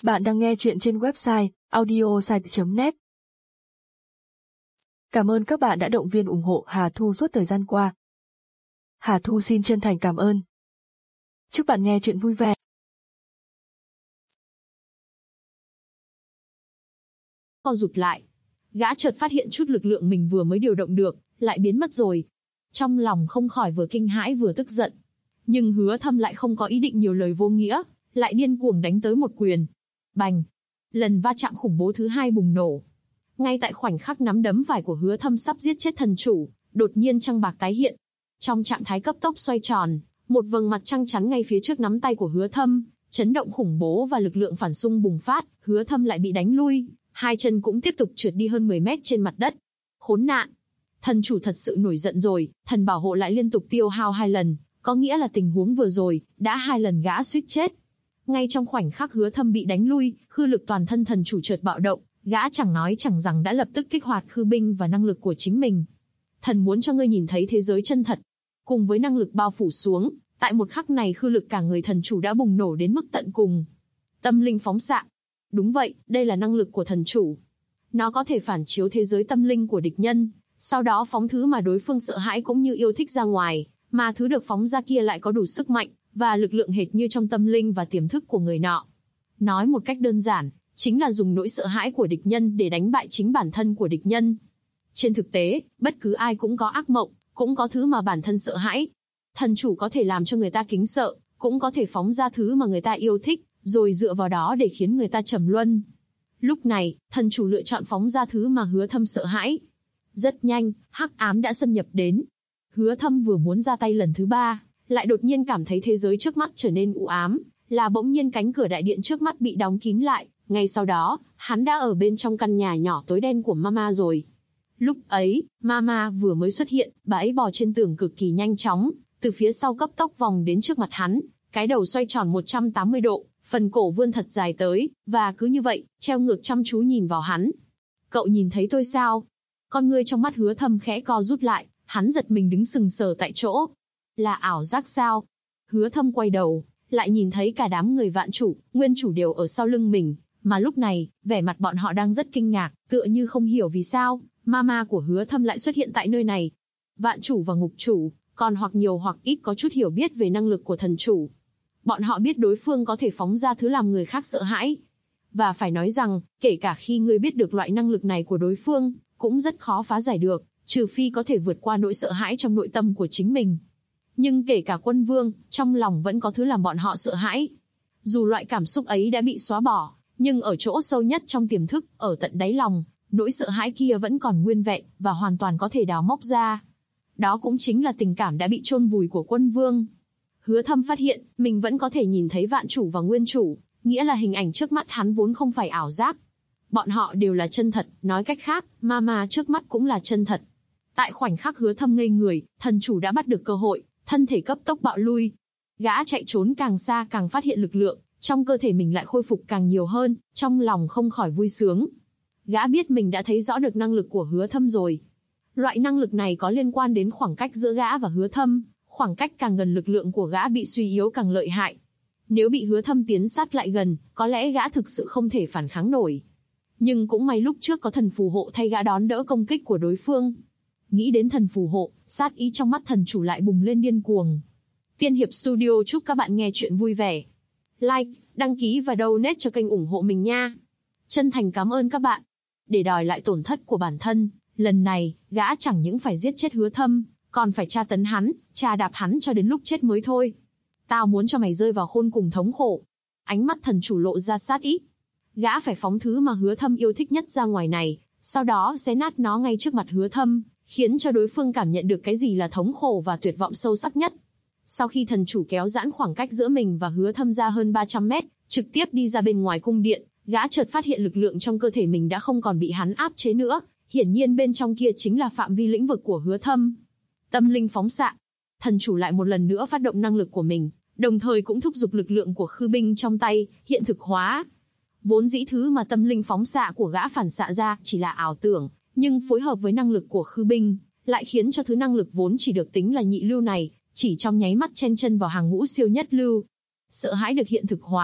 Bạn đang nghe chuyện trên website audiosite.net. Cảm ơn các bạn đã động viên ủng hộ Hà Thu suốt thời gian qua. Hà Thu xin chân thành cảm ơn. Chúc bạn nghe chuyện vui vẻ. Co rụt lại, gã chợt phát hiện chút lực lượng mình vừa mới điều động được, lại biến mất rồi. Trong lòng không khỏi vừa kinh hãi vừa tức giận. Nhưng Hứa Thâm lại không có ý định nhiều lời vô nghĩa, lại điên cuồng đánh tới một quyền. Bành! Lần va chạm khủng bố thứ hai bùng nổ. Ngay tại khoảnh khắc nắm đấm phải của Hứa Thâm sắp giết chết thần chủ, đột nhiên trăng bạc tái hiện. Trong trạng thái cấp tốc xoay tròn, một vầng mặt trăng chắn ngay phía trước nắm tay của Hứa Thâm, chấn động khủng bố và lực lượng phản xung bùng phát, Hứa Thâm lại bị đánh lui, hai chân cũng tiếp tục trượt đi hơn 10 mét trên mặt đất. Khốn nạn! Thần chủ thật sự nổi giận rồi, thần bảo hộ lại liên tục tiêu hao 2 lần, có nghĩa là tình huống vừa rồi, đã 2 lần gã suýt chết. Ngay trong khoảnh khắc Hứa Thâm bị đánh lui, khư lực toàn thân thần chủ chợt bạo động, gã chẳng nói chẳng rằng đã lập tức kích hoạt khư binh và năng lực của chính mình. Thần muốn cho ngươi nhìn thấy thế giới chân thật. Cùng với năng lực bao phủ xuống, tại một khắc này khư lực cả người thần chủ đã bùng nổ đến mức tận cùng. Tâm linh phóng xạ. Đúng vậy, đây là năng lực của thần chủ. Nó có thể phản chiếu thế giới tâm linh của địch nhân, sau đó phóng thứ mà đối phương sợ hãi cũng như yêu thích ra ngoài, mà thứ được phóng ra kia lại có đủ sức mạnh và lực lượng hệt như trong tâm linh và tiềm thức của người nọ. Nói một cách đơn giản, chính là dùng nỗi sợ hãi của địch nhân để đánh bại chính bản thân của địch nhân. Trên thực tế, bất cứ ai cũng có ác mộng, cũng có thứ mà bản thân sợ hãi. Thần chủ có thể làm cho người ta kính sợ, cũng có thể phóng ra thứ mà người ta yêu thích, rồi dựa vào đó để khiến người ta trầm luân. Lúc này, thần chủ lựa chọn phóng ra thứ mà Hứa Thâm sợ hãi. Rất nhanh, hắc ám đã xâm nhập đến. Hứa Thâm vừa muốn ra tay lần thứ 3, lại đột nhiên cảm thấy thế giới trước mắt trở nên u ám, là bỗng nhiên cánh cửa đại điện trước mắt bị đóng kín lại, ngay sau đó, hắn đã ở bên trong căn nhà nhỏ tối đen của Mama rồi. Lúc ấy, Mama vừa mới xuất hiện, bà ấy bò trên tường cực kỳ nhanh chóng, từ phía sau cấp tốc vòng đến trước mặt hắn, cái đầu xoay tròn 180 độ, phần cổ vươn thật dài tới, và cứ như vậy, treo ngược chăm chú nhìn vào hắn. Cậu nhìn thấy tôi sao? Con ngươi trong mắt Hứa Thâm khẽ co rút lại, hắn giật mình đứng sừng sờ tại chỗ. Là ảo giác sao? Hứa Thâm quay đầu, lại nhìn thấy cả đám người Vạn Chủ, Nguyên Chủ đều ở sau lưng mình, mà lúc này, vẻ mặt bọn họ đang rất kinh ngạc, tựa như không hiểu vì sao, Mama của Hứa Thâm lại xuất hiện tại nơi này. Vạn Chủ và Ngục Chủ, còn hoặc nhiều hoặc ít có chút hiểu biết về năng lực của thần chủ. Bọn họ biết đối phương có thể phóng ra thứ làm người khác sợ hãi. Và phải nói rằng, kể cả khi ngươi biết được loại năng lực này của đối phương, cũng rất khó phá giải được, trừ phi có thể vượt qua nỗi sợ hãi trong nội tâm của chính mình. Nhưng kể cả Quân Vương, trong lòng vẫn có thứ làm bọn họ sợ hãi. Dù loại cảm xúc ấy đã bị xóa bỏ, nhưng ở chỗ sâu nhất trong tiềm thức, ở tận đáy lòng, nỗi sợ hãi kia vẫn còn nguyên vẹn, và hoàn toàn có thể đào móc ra. Đó cũng chính là tình cảm đã bị chôn vùi của Quân Vương. Hứa Thâm phát hiện, mình vẫn có thể nhìn thấy Vạn Chủ và Nguyên Chủ, nghĩa là hình ảnh trước mắt hắn vốn không phải ảo giác. Bọn họ đều là chân thật, nói cách khác, Mama trước mắt cũng là chân thật. Tại khoảnh khắc Hứa Thâm ngây người, thần chủ đã bắt được cơ hội, thân thể cấp tốc bạo lui. Gã chạy trốn càng xa càng phát hiện lực lượng, trong cơ thể mình lại khôi phục càng nhiều hơn, trong lòng không khỏi vui sướng. Gã biết mình đã thấy rõ được năng lực của Hứa Thâm rồi. Loại năng lực này có liên quan đến khoảng cách giữa gã và Hứa Thâm, khoảng cách càng gần lực lượng của gã bị suy yếu càng lợi hại. Nếu bị Hứa Thâm tiến sát lại gần, có lẽ gã thực sự không thể phản kháng nổi. Nhưng cũng may lúc trước có thần phù hộ thay gã đón đỡ công kích của đối phương. Nghĩ đến thần phù hộ, sát ý trong mắt thần chủ lại bùng lên điên cuồng. Tiên Hiệp Studio chúc các bạn nghe chuyện vui vẻ. Like, đăng ký và donate cho kênh ủng hộ mình nha. Chân thành cảm ơn các bạn. Để đòi lại tổn thất của bản thân, lần này, gã chẳng những phải giết chết Hứa Thâm, còn phải tra tấn hắn, tra đạp hắn cho đến lúc chết mới thôi. Tao muốn cho mày rơi vào khôn cùng thống khổ. Ánh mắt thần chủ lộ ra sát ý. Gã phải phóng thứ mà Hứa Thâm yêu thích nhất ra ngoài này, sau đó xé nát nó ngay trước mặt Hứa Thâm, khiến cho đối phương cảm nhận được cái gì là thống khổ và tuyệt vọng sâu sắc nhất. Sau khi thần chủ kéo giãn khoảng cách giữa mình và Hứa Thâm ra hơn 300 mét, trực tiếp đi ra bên ngoài cung điện, gã chợt phát hiện lực lượng trong cơ thể mình đã không còn bị hắn áp chế nữa, hiển nhiên bên trong kia chính là phạm vi lĩnh vực của Hứa Thâm. Tâm linh phóng xạ. Thần chủ lại một lần nữa phát động năng lực của mình, đồng thời cũng thúc giục lực lượng của khư binh trong tay, hiện thực hóa. Vốn dĩ thứ mà tâm linh phóng xạ của gã phản xạ ra chỉ là ảo tưởng, nhưng phối hợp với năng lực của khư binh, lại khiến cho thứ năng lực vốn chỉ được tính là nhị lưu này, chỉ trong nháy mắt chen chân vào hàng ngũ siêu nhất lưu. Sợ hãi được hiện thực hóa,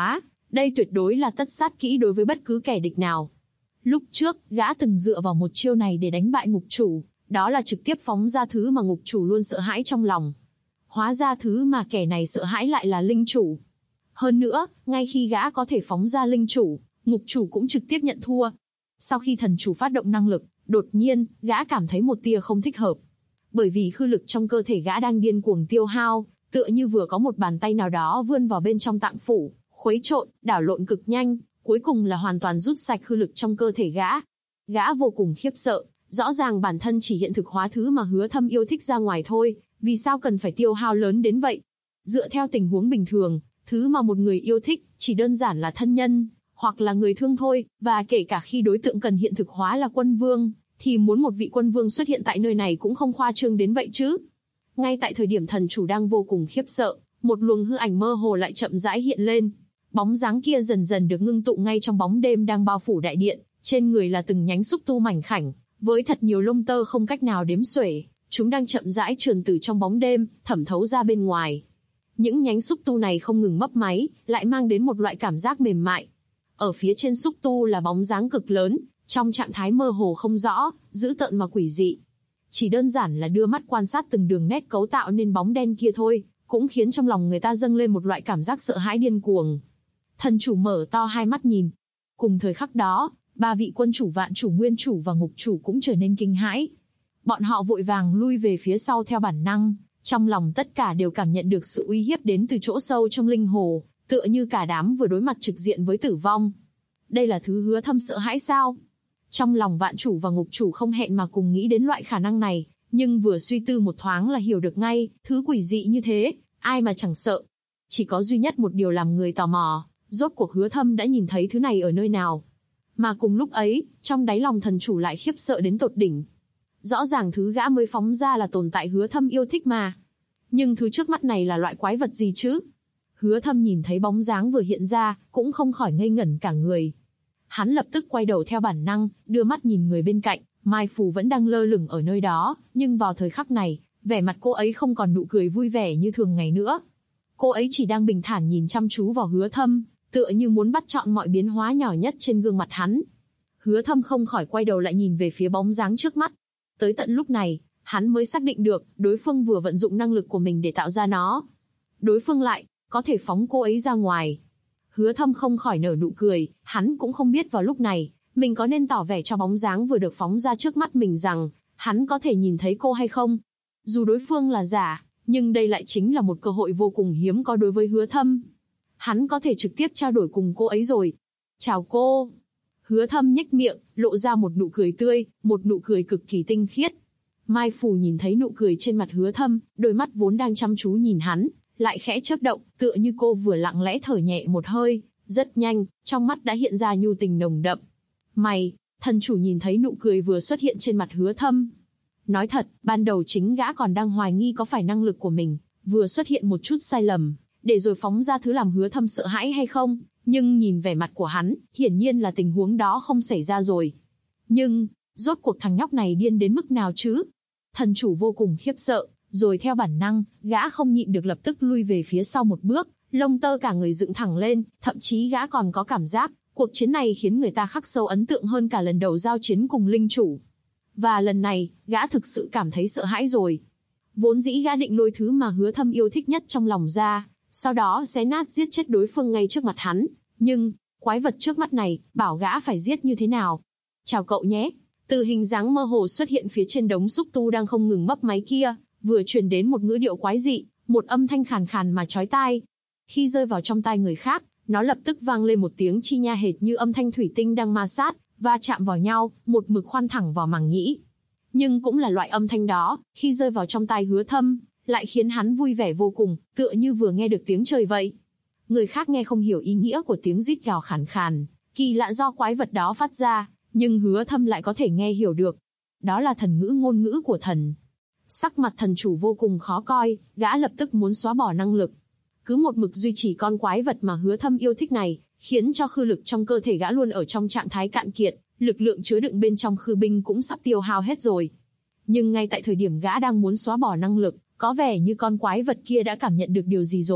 Đây tuyệt đối là tất sát kỹ đối với bất cứ kẻ địch nào. Lúc trước, gã từng dựa vào một chiêu này để đánh bại ngục chủ, đó là trực tiếp phóng ra thứ mà ngục chủ luôn sợ hãi trong lòng. Hóa ra thứ mà kẻ này sợ hãi lại là linh chủ. Hơn nữa, ngay khi gã có thể phóng ra linh chủ, ngục chủ cũng trực tiếp nhận thua. Sau khi thần chủ phát động năng lực, đột nhiên, gã cảm thấy một tia không thích hợp. Bởi vì khư lực trong cơ thể gã đang điên cuồng tiêu hao, tựa như vừa có một bàn tay nào đó vươn vào bên trong tạng phủ, khuấy trộn, đảo lộn cực nhanh, cuối cùng là hoàn toàn rút sạch khư lực trong cơ thể gã. Gã vô cùng khiếp sợ, rõ ràng bản thân chỉ hiện thực hóa thứ mà Hứa Thâm yêu thích ra ngoài thôi, vì sao cần phải tiêu hao lớn đến vậy? Dựa theo tình huống bình thường, thứ mà một người yêu thích chỉ đơn giản là thân nhân, hoặc là người thương thôi, và kể cả khi đối tượng cần hiện thực hóa là quân vương, thì muốn một vị quân vương xuất hiện tại nơi này cũng không khoa trương đến vậy chứ. Ngay tại thời điểm thần chủ đang vô cùng khiếp sợ, một luồng hư ảnh mơ hồ lại chậm rãi hiện lên. Bóng dáng kia dần dần được ngưng tụ ngay trong bóng đêm đang bao phủ đại điện, trên người là từng nhánh xúc tu mảnh khảnh, với thật nhiều lông tơ không cách nào đếm xuể, chúng đang chậm rãi trườn từ trong bóng đêm, thẩm thấu ra bên ngoài. Những nhánh xúc tu này không ngừng mấp máy, lại mang đến một loại cảm giác mềm mại. Ở phía trên xúc tu là bóng dáng cực lớn, trong trạng thái mơ hồ không rõ, dữ tợn mà quỷ dị. Chỉ đơn giản là đưa mắt quan sát từng đường nét cấu tạo nên bóng đen kia thôi, cũng khiến trong lòng người ta dâng lên một loại cảm giác sợ hãi điên cuồng. Thần chủ mở to hai mắt nhìn. Cùng thời khắc đó, ba vị quân chủ, vạn chủ, nguyên chủ và ngục chủ cũng trở nên kinh hãi. Bọn họ vội vàng lui về phía sau theo bản năng, trong lòng tất cả đều cảm nhận được sự uy hiếp đến từ chỗ sâu trong linh hồ, tựa như cả đám vừa đối mặt trực diện với tử vong. Đây là thứ Hứa Thâm sợ hãi sao? Trong lòng vạn chủ và ngục chủ không hẹn mà cùng nghĩ đến loại khả năng này, nhưng vừa suy tư một thoáng là hiểu được ngay, thứ quỷ dị như thế, ai mà chẳng sợ. Chỉ có duy nhất một điều làm người tò mò, rốt cuộc Hứa Thâm đã nhìn thấy thứ này ở nơi nào. Mà cùng lúc ấy, trong đáy lòng thần chủ lại khiếp sợ đến tột đỉnh. Rõ ràng thứ gã mới phóng ra là tồn tại Hứa Thâm yêu thích mà. Nhưng thứ trước mắt này là loại quái vật gì chứ? Hứa Thâm nhìn thấy bóng dáng vừa hiện ra, cũng không khỏi ngây ngẩn cả người. Hắn lập tức quay đầu theo bản năng, đưa mắt nhìn người bên cạnh, Mai Phù vẫn đang lơ lửng ở nơi đó, nhưng vào thời khắc này, vẻ mặt cô ấy không còn nụ cười vui vẻ như thường ngày nữa. Cô ấy chỉ đang bình thản nhìn chăm chú vào Hứa Thâm, tựa như muốn bắt chọn mọi biến hóa nhỏ nhất trên gương mặt hắn. Hứa Thâm không khỏi quay đầu lại nhìn về phía bóng dáng trước mắt. Tới tận lúc này, hắn mới xác định được, đối phương vừa vận dụng năng lực của mình để tạo ra nó. Đối phương lại có thể phóng cô ấy ra ngoài. Hứa Thâm không khỏi nở nụ cười, hắn cũng không biết vào lúc này, mình có nên tỏ vẻ cho bóng dáng vừa được phóng ra trước mắt mình rằng, hắn có thể nhìn thấy cô hay không. Dù đối phương là giả, nhưng đây lại chính là một cơ hội vô cùng hiếm có đối với Hứa Thâm. Hắn có thể trực tiếp trao đổi cùng cô ấy rồi. Chào cô. Hứa Thâm nhếch miệng, lộ ra một nụ cười tươi, một nụ cười cực kỳ tinh khiết. Mai Phù nhìn thấy nụ cười trên mặt Hứa Thâm, đôi mắt vốn đang chăm chú nhìn hắn, lại khẽ chớp động, tựa như cô vừa lặng lẽ thở nhẹ một hơi, rất nhanh, trong mắt đã hiện ra nhu tình nồng đậm. Mày, thần chủ nhìn thấy nụ cười vừa xuất hiện trên mặt Hứa Thâm. Nói thật, ban đầu chính gã còn đang hoài nghi có phải năng lực của mình vừa xuất hiện một chút sai lầm, để rồi phóng ra thứ làm Hứa Thâm sợ hãi hay không, nhưng nhìn vẻ mặt của hắn, hiển nhiên là tình huống đó không xảy ra rồi. Nhưng, rốt cuộc thằng nhóc này điên đến mức nào chứ? Thần chủ vô cùng khiếp sợ, rồi theo bản năng, gã không nhịn được lập tức lui về phía sau một bước, lông tơ cả người dựng thẳng lên, thậm chí gã còn có cảm giác, cuộc chiến này khiến người ta khắc sâu ấn tượng hơn cả lần đầu giao chiến cùng linh chủ. Và lần này, gã thực sự cảm thấy sợ hãi rồi. Vốn dĩ gã định lôi thứ mà Hứa Thâm yêu thích nhất trong lòng ra, sau đó xé nát giết chết đối phương ngay trước mặt hắn, nhưng, quái vật trước mắt này, bảo gã phải giết như thế nào? Chào cậu nhé. Từ hình dáng mơ hồ xuất hiện phía trên đống xúc tu đang không ngừng mấp máy kia, vừa truyền đến một ngữ điệu quái dị, một âm thanh khàn khàn mà chói tai. Khi rơi vào trong tai người khác, nó lập tức vang lên một tiếng chi nha hệt như âm thanh thủy tinh đang ma sát, va chạm vào nhau, một mực khoan thẳng vào màng nhĩ. Nhưng cũng là loại âm thanh đó, khi rơi vào trong tai Hứa Thâm, lại khiến hắn vui vẻ vô cùng, tựa như vừa nghe được tiếng trời vậy. Người khác nghe không hiểu ý nghĩa của tiếng rít gào khàn khàn, kỳ lạ do quái vật đó phát ra, nhưng Hứa Thâm lại có thể nghe hiểu được. Đó là thần ngữ, ngôn ngữ của thần. Sắc mặt thần chủ vô cùng khó coi, gã lập tức muốn xóa bỏ năng lực. Cứ một mực duy trì con quái vật mà Hứa Thâm yêu thích này, khiến cho khư lực trong cơ thể gã luôn ở trong trạng thái cạn kiệt, lực lượng chứa đựng bên trong khư binh cũng sắp tiêu hao hết rồi. Nhưng ngay tại thời điểm gã đang muốn xóa bỏ năng lực, có vẻ như con quái vật kia đã cảm nhận được điều gì rồi,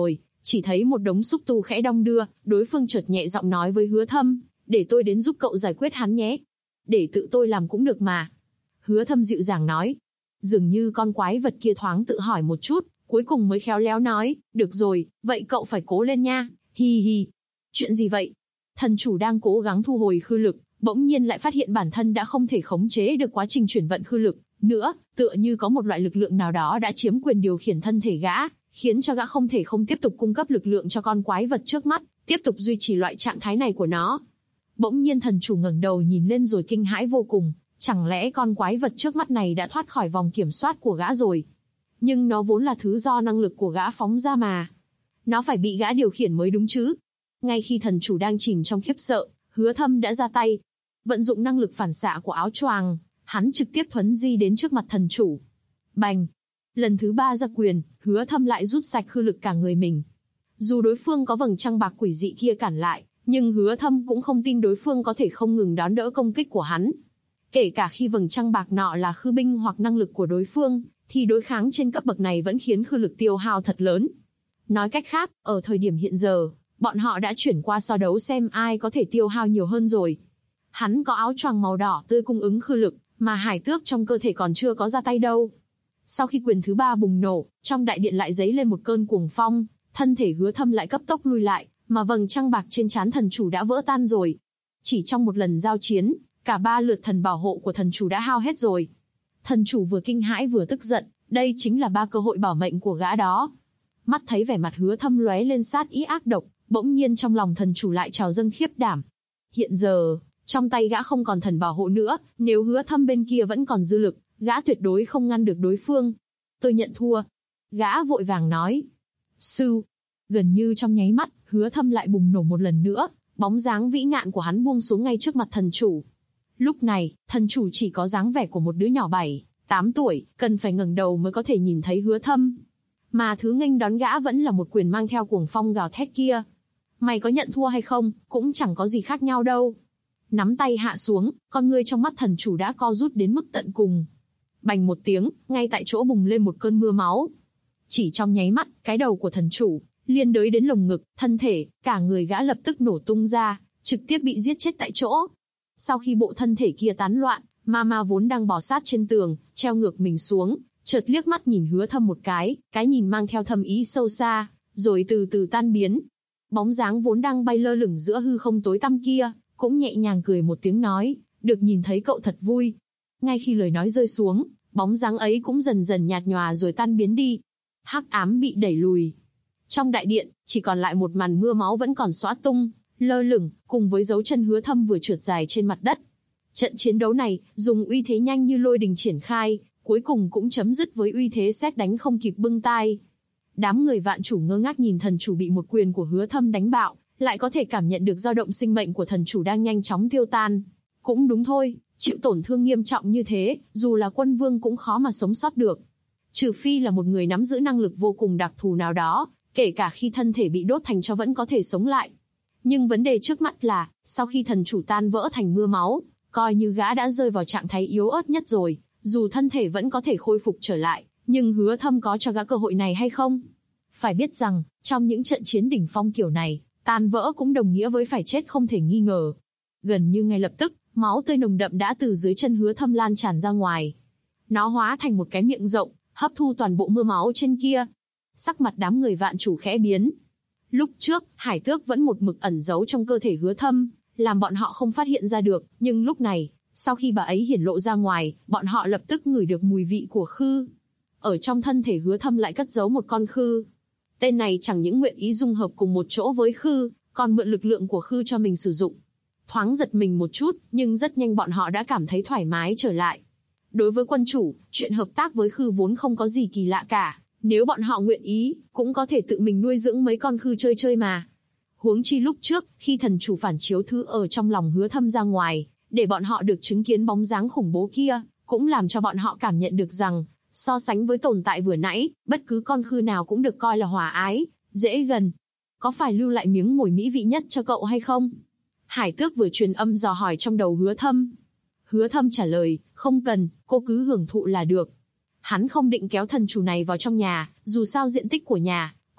Chỉ thấy một đống xúc tu khẽ đong đưa, đối phương chợt nhẹ giọng nói với Hứa Thâm, để tôi đến giúp cậu giải quyết hắn nhé. Để tự tôi làm cũng được mà. Hứa Thâm dịu dàng nói. Dường như con quái vật kia thoáng tự hỏi một chút, cuối cùng mới khéo léo nói, được rồi, vậy cậu phải cố lên nha, hi hi. Chuyện gì vậy? Thần chủ đang cố gắng thu hồi khư lực, bỗng nhiên lại phát hiện bản thân đã không thể khống chế được quá trình chuyển vận khư lực nữa, tựa như có một loại lực lượng nào đó đã chiếm quyền điều khiển thân thể gã, khiến cho gã không thể không tiếp tục cung cấp lực lượng cho con quái vật trước mắt, tiếp tục duy trì loại trạng thái này của nó. Bỗng nhiên thần chủ ngẩng đầu nhìn lên rồi kinh hãi vô cùng, chẳng lẽ con quái vật trước mắt này đã thoát khỏi vòng kiểm soát của gã rồi? Nhưng nó vốn là thứ do năng lực của gã phóng ra mà. Nó phải bị gã điều khiển mới đúng chứ? Ngay khi thần chủ đang chìm trong khiếp sợ, Hứa Thâm đã ra tay. Vận dụng năng lực phản xạ của áo choàng, hắn trực tiếp thuấn di đến trước mặt thần chủ. Bành! Lần thứ 3 ra quyền, Hứa Thâm lại rút sạch khư lực cả người mình. Dù đối phương có vầng trăng bạc quỷ dị kia cản lại, nhưng Hứa Thâm cũng không tin đối phương có thể không ngừng đón đỡ công kích của hắn. Kể cả khi vầng trăng bạc nọ là khư binh hoặc năng lực của đối phương, thì đối kháng trên cấp bậc này vẫn khiến khư lực tiêu hao thật lớn. Nói cách khác, ở thời điểm hiện giờ, bọn họ đã chuyển qua so đấu xem ai có thể tiêu hao nhiều hơn rồi. Hắn có áo choàng màu đỏ tươi cung ứng khư lực, mà hải tước trong cơ thể còn chưa có ra tay đâu. Sau khi quyền thứ 3 bùng nổ, trong đại điện lại dấy lên một cơn cuồng phong, thân thể Hứa Thâm lại cấp tốc lui lại, mà vầng trăng bạc trên trán thần chủ đã vỡ tan rồi. Chỉ trong một lần giao chiến, cả 3 lượt thần bảo hộ của thần chủ đã hao hết rồi. Thần chủ vừa kinh hãi vừa tức giận, đây chính là 3 cơ hội bảo mệnh của gã đó. Mắt thấy vẻ mặt Hứa Thâm lóe lên sát ý ác độc, bỗng nhiên trong lòng thần chủ lại trào dâng khiếp đảm. Hiện giờ, trong tay gã không còn thần bảo hộ nữa, nếu Hứa Thâm bên kia vẫn còn dư lực, gã tuyệt đối không ngăn được đối phương. Tôi nhận thua. Gã vội vàng nói. Sư. Gần như trong nháy mắt, Hứa Thâm lại bùng nổ một lần nữa, bóng dáng vĩ ngạn của hắn buông xuống ngay trước mặt thần chủ. Lúc này, thần chủ chỉ có dáng vẻ của một đứa nhỏ 7-8 tuổi, cần phải ngẩng đầu mới có thể nhìn thấy Hứa Thâm. Mà thứ nghênh đón gã vẫn là một quyền mang theo cuồng phong gào thét kia. Mày có nhận thua hay không, cũng chẳng có gì khác nhau đâu. Nắm tay hạ xuống, con ngươi trong mắt thần chủ đã co rút đến mức tận cùng. Bành một tiếng, ngay tại chỗ bùng lên một cơn mưa máu. Chỉ trong nháy mắt, cái đầu của thần chủ liên đới đến lồng ngực, thân thể, cả người gã lập tức nổ tung ra, trực tiếp bị giết chết tại chỗ. Sau khi bộ thân thể kia tán loạn, Mama vốn đang bò sát trên tường, treo ngược mình xuống, chợt liếc mắt nhìn Hứa Thâm một cái nhìn mang theo thâm ý sâu xa, rồi từ từ tan biến. Bóng dáng vốn đang bay lơ lửng giữa hư không tối tăm kia, cũng nhẹ nhàng cười một tiếng nói, được nhìn thấy cậu thật vui. Ngay khi lời nói rơi xuống, bóng dáng ấy cũng dần dần nhạt nhòa rồi tan biến đi. Hắc ám bị đẩy lùi. Trong đại điện, chỉ còn lại một màn mưa máu vẫn còn xõa tung, lơ lửng, cùng với dấu chân Hứa Thâm vừa trượt dài trên mặt đất. Trận chiến đấu này, dùng uy thế nhanh như lôi đình triển khai, cuối cùng cũng chấm dứt với uy thế sét đánh không kịp bưng tai. Đám người vạn chủ ngơ ngác nhìn thần chủ bị một quyền của Hứa Thâm đánh bạo, lại có thể cảm nhận được dao động sinh mệnh của thần chủ đang nhanh chóng tiêu tan. Cũng đúng thôi, chịu tổn thương nghiêm trọng như thế, dù là quân vương cũng khó mà sống sót được. Trừ phi là một người nắm giữ năng lực vô cùng đặc thù nào đó, kể cả khi thân thể bị đốt thành tro vẫn có thể sống lại. Nhưng vấn đề trước mắt là, sau khi thần chủ tan vỡ thành mưa máu, coi như gã đã rơi vào trạng thái yếu ớt nhất rồi, dù thân thể vẫn có thể khôi phục trở lại, nhưng Hứa Thâm có cho gã cơ hội này hay không? Phải biết rằng, trong những trận chiến đỉnh phong kiểu này, tan vỡ cũng đồng nghĩa với phải chết không thể nghi ngờ. Gần như ngay lập tức, máu tươi nồng đậm đã từ dưới chân Hứa Thâm lan tràn ra ngoài. Nó hóa thành một cái miệng rộng, hấp thu toàn bộ mưa máu trên kia. Sắc mặt đám người vạn chủ khẽ biến. Lúc trước, hải tước vẫn một mực ẩn giấu trong cơ thể Hứa Thâm, làm bọn họ không phát hiện ra được, nhưng lúc này, sau khi bà ấy hiển lộ ra ngoài, bọn họ lập tức ngửi được mùi vị của khư. Ở trong thân thể Hứa Thâm lại cất giấu một con khư. Tên này chẳng những nguyện ý dung hợp cùng một chỗ với khư, còn mượn lực lượng của khư cho mình sử dụng. Thoáng giật mình một chút, nhưng rất nhanh bọn họ đã cảm thấy thoải mái trở lại. Đối với quân chủ, chuyện hợp tác với khư vốn không có gì kỳ lạ cả. Nếu bọn họ nguyện ý, cũng có thể tự mình nuôi dưỡng mấy con khư chơi chơi mà. Huống chi lúc trước, khi thần chủ phản chiếu thứ ở trong lòng Hứa Thâm ra ngoài, để bọn họ được chứng kiến bóng dáng khủng bố kia, cũng làm cho bọn họ cảm nhận được rằng, so sánh với tồn tại vừa nãy, bất cứ con khư nào cũng được coi là hòa ái, dễ gần. Có phải lưu lại miếng mồi mỹ vị nhất cho cậu hay không? Hải tước vừa truyền âm dò hỏi trong đầu Hứa Thâm. Hứa Thâm trả lời, không cần, cô cứ hưởng thụ là được. Hắn không định kéo thần chủ này vào trong nhà, dù sao diện tích của nhà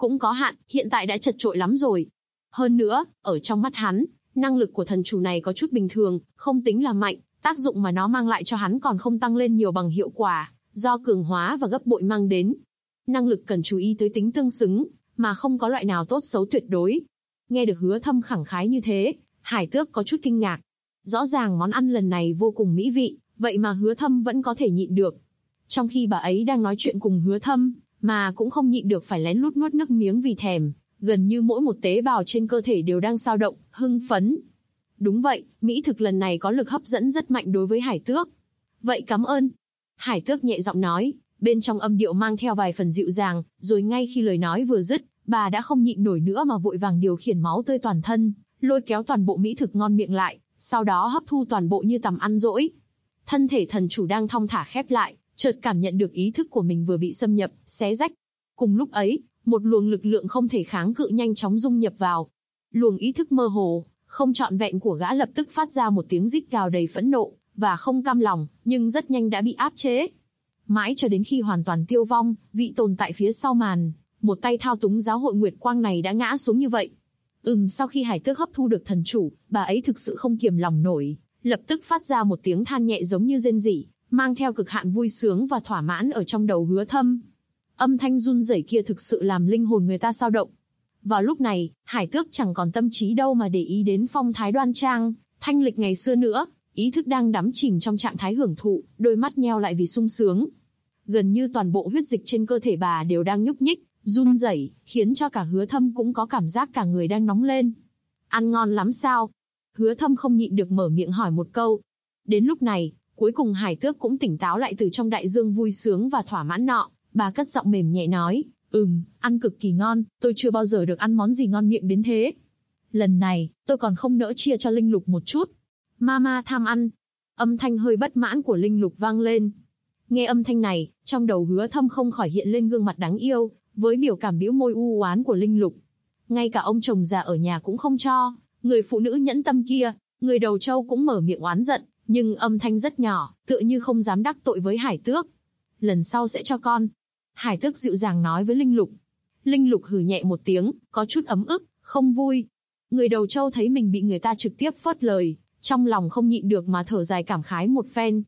cũng có hạn, hiện tại đã chật chội lắm rồi. Hơn nữa, ở trong mắt hắn, năng lực của thần chủ này có chút bình thường, không tính là mạnh, tác dụng mà nó mang lại cho hắn còn không tăng lên nhiều bằng hiệu quả, do cường hóa và gấp bội mang đến. Năng lực cần chú ý tới tính tương xứng, mà không có loại nào tốt xấu tuyệt đối. Nghe được Hứa Thâm khẳng khái như thế, Hải Tước có chút kinh ngạc. Rõ ràng món ăn lần này vô cùng mỹ vị, vậy mà Hứa Thâm vẫn có thể nhịn được. Trong khi bà ấy đang nói chuyện cùng Hứa Thâm, mà cũng không nhịn được phải lén lút nuốt nước miếng vì thèm, gần như mỗi một tế bào trên cơ thể đều đang dao động, hưng phấn. Đúng vậy, mỹ thực lần này có lực hấp dẫn rất mạnh đối với Hải Tước. Vậy cảm ơn. Hải Tước nhẹ giọng nói, bên trong âm điệu mang theo vài phần dịu dàng, rồi ngay khi lời nói vừa dứt, bà đã không nhịn nổi nữa mà vội vàng điều khiển máu tươi toàn thân, lôi kéo toàn bộ mỹ thực ngon miệng lại, sau đó hấp thu toàn bộ như tầm ăn dỗi. Thân thể thần chủ đang thong thả khép lại, chợt cảm nhận được ý thức của mình vừa bị xâm nhập, xé rách. Cùng lúc ấy, một luồng lực lượng không thể kháng cự nhanh chóng dung nhập vào. Luồng ý thức mơ hồ, không trọn vẹn của gã lập tức phát ra một tiếng rít gào đầy phẫn nộ và không cam lòng, nhưng rất nhanh đã bị áp chế. Mãi cho đến khi hoàn toàn tiêu vong, vị tồn tại phía sau màn, một tay thao túng giáo hội Nguyệt Quang này đã ngã xuống như vậy. Sau khi Hải Tước hấp thu được thần chủ, bà ấy thực sự không kiềm lòng nổi, lập tức phát ra một tiếng than nhẹ giống như rên rỉ, mang theo cực hạn vui sướng và thỏa mãn ở trong đầu Hứa Thâm. Âm thanh run rẩy kia thực sự làm linh hồn người ta dao động. Vào lúc này, Hải Tước chẳng còn tâm trí đâu mà để ý đến phong thái đoan trang, thanh lịch ngày xưa nữa, ý thức đang đắm chìm trong trạng thái hưởng thụ, đôi mắt nheo lại vì sung sướng. Gần như toàn bộ huyết dịch trên cơ thể bà đều đang nhúc nhích, run rẩy, khiến cho cả Hứa Thâm cũng có cảm giác cả người đang nóng lên. Ăn ngon lắm sao? Hứa Thâm không nhịn được mở miệng hỏi một câu. Đến lúc này, cuối cùng Hải Tước cũng tỉnh táo lại từ trong đại dương vui sướng và thỏa mãn nọ, bà cất giọng mềm nhẹ nói, ăn cực kỳ ngon, tôi chưa bao giờ được ăn món gì ngon miệng đến thế. Lần này, tôi còn không nỡ chia cho Linh Lục một chút. Mama tham ăn. Âm thanh hơi bất mãn của Linh Lục vang lên. Nghe âm thanh này, trong đầu Hứa Thâm không khỏi hiện lên gương mặt đáng yêu, với biểu cảm bĩu môi u oán của Linh Lục. Ngay cả ông chồng già ở nhà cũng không cho, người phụ nữ nhẫn tâm kia, người đầu trâu cũng mở miệng oán giận, nhưng âm thanh rất nhỏ, tựa như không dám đắc tội với Hải Tước. Lần sau sẽ cho con. Hải Tước dịu dàng nói với Linh Lục. Linh Lục hừ nhẹ một tiếng, có chút ấm ức, không vui. Người đầu trâu thấy mình bị người ta trực tiếp phớt lời, trong lòng không nhịn được mà thở dài cảm khái một phen.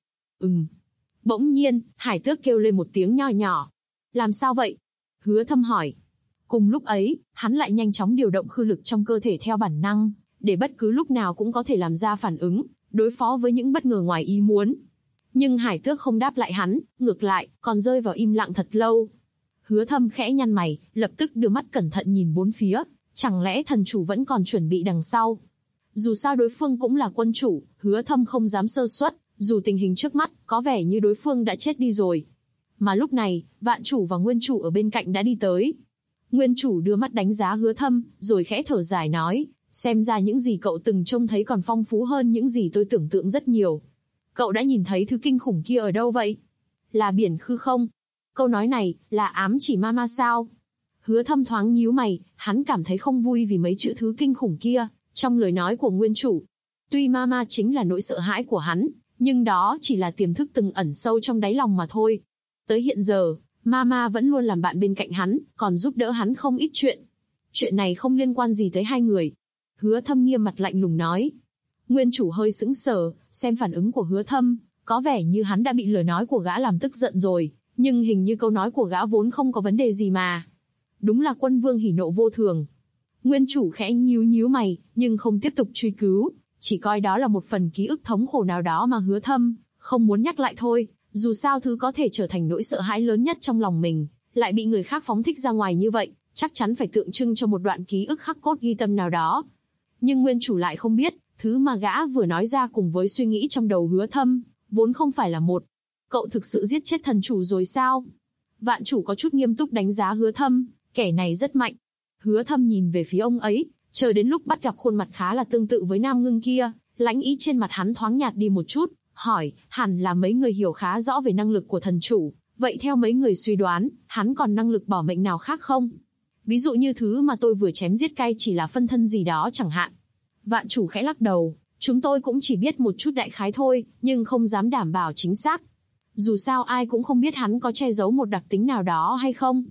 Bỗng nhiên, Hải Tước kêu lên một tiếng nho nhỏ. Làm sao vậy? Hứa Thâm hỏi. Cùng lúc ấy, hắn lại nhanh chóng điều động khư lực trong cơ thể theo bản năng, để bất cứ lúc nào cũng có thể làm ra phản ứng, đối phó với những bất ngờ ngoài ý muốn. Nhưng Hải Tước không đáp lại hắn, ngược lại, còn rơi vào im lặng thật lâu. Hứa Thâm khẽ nhăn mày, lập tức đưa mắt cẩn thận nhìn bốn phía, chẳng lẽ thần chủ vẫn còn chuẩn bị đằng sau? Dù sao đối phương cũng là quân chủ, Hứa Thâm không dám sơ suất, dù tình hình trước mắt có vẻ như đối phương đã chết đi rồi. Mà lúc này, vạn chủ và nguyên chủ ở bên cạnh đã đi tới. Nguyên chủ đưa mắt đánh giá Hứa Thâm, rồi khẽ thở dài nói, xem ra những gì cậu từng trông thấy còn phong phú hơn những gì tôi tưởng tượng rất nhiều. Cậu đã nhìn thấy thứ kinh khủng kia ở đâu vậy? Là biển khư không? Câu nói này, là ám chỉ Mama sao? Hứa Thâm thoáng nhíu mày, hắn cảm thấy không vui vì mấy chữ thứ kinh khủng kia, trong lời nói của nguyên chủ. Tuy Mama chính là nỗi sợ hãi của hắn, nhưng đó chỉ là tiềm thức từng ẩn sâu trong đáy lòng mà thôi. Tới hiện giờ, Mama vẫn luôn làm bạn bên cạnh hắn, còn giúp đỡ hắn không ít chuyện. Chuyện này không liên quan gì tới hai người. Hứa Thâm nghiêm mặt lạnh lùng nói. Nguyên chủ hơi sững sờ, xem phản ứng của Hứa Thâm, có vẻ như hắn đã bị lời nói của gã làm tức giận rồi, nhưng hình như câu nói của gã vốn không có vấn đề gì mà. Đúng là quân vương hỉ nộ vô thường. Nguyên chủ khẽ nhíu mày, nhưng không tiếp tục truy cứu, chỉ coi đó là một phần ký ức thống khổ nào đó mà Hứa Thâm không muốn nhắc lại thôi. Dù sao thứ có thể trở thành nỗi sợ hãi lớn nhất trong lòng mình, lại bị người khác phóng thích ra ngoài như vậy, chắc chắn phải tượng trưng cho một đoạn ký ức khắc cốt ghi tâm nào đó. Nhưng nguyên chủ lại không biết, thứ mà gã vừa nói ra cùng với suy nghĩ trong đầu Hứa Thâm, vốn không phải là một. Cậu thực sự giết chết thần chủ rồi sao? Vạn chủ có chút nghiêm túc đánh giá Hứa Thâm, kẻ này rất mạnh. Hứa Thâm nhìn về phía ông ấy, chờ đến lúc bắt gặp khuôn mặt khá là tương tự với Nam Ngưng kia, lãnh ý trên mặt hắn thoáng nhạt đi một chút, hỏi, hẳn là mấy người hiểu khá rõ về năng lực của thần chủ, vậy theo mấy người suy đoán, hắn còn năng lực bỏ mệnh nào khác không? Ví dụ như thứ mà tôi vừa chém giết cay chỉ là phân thân gì đó chẳng hạn. Vạn chủ khẽ lắc đầu, chúng tôi cũng chỉ biết một chút đại khái thôi, nhưng không dám đảm bảo chính xác. Dù sao ai cũng không biết hắn có che giấu một đặc tính nào đó hay không.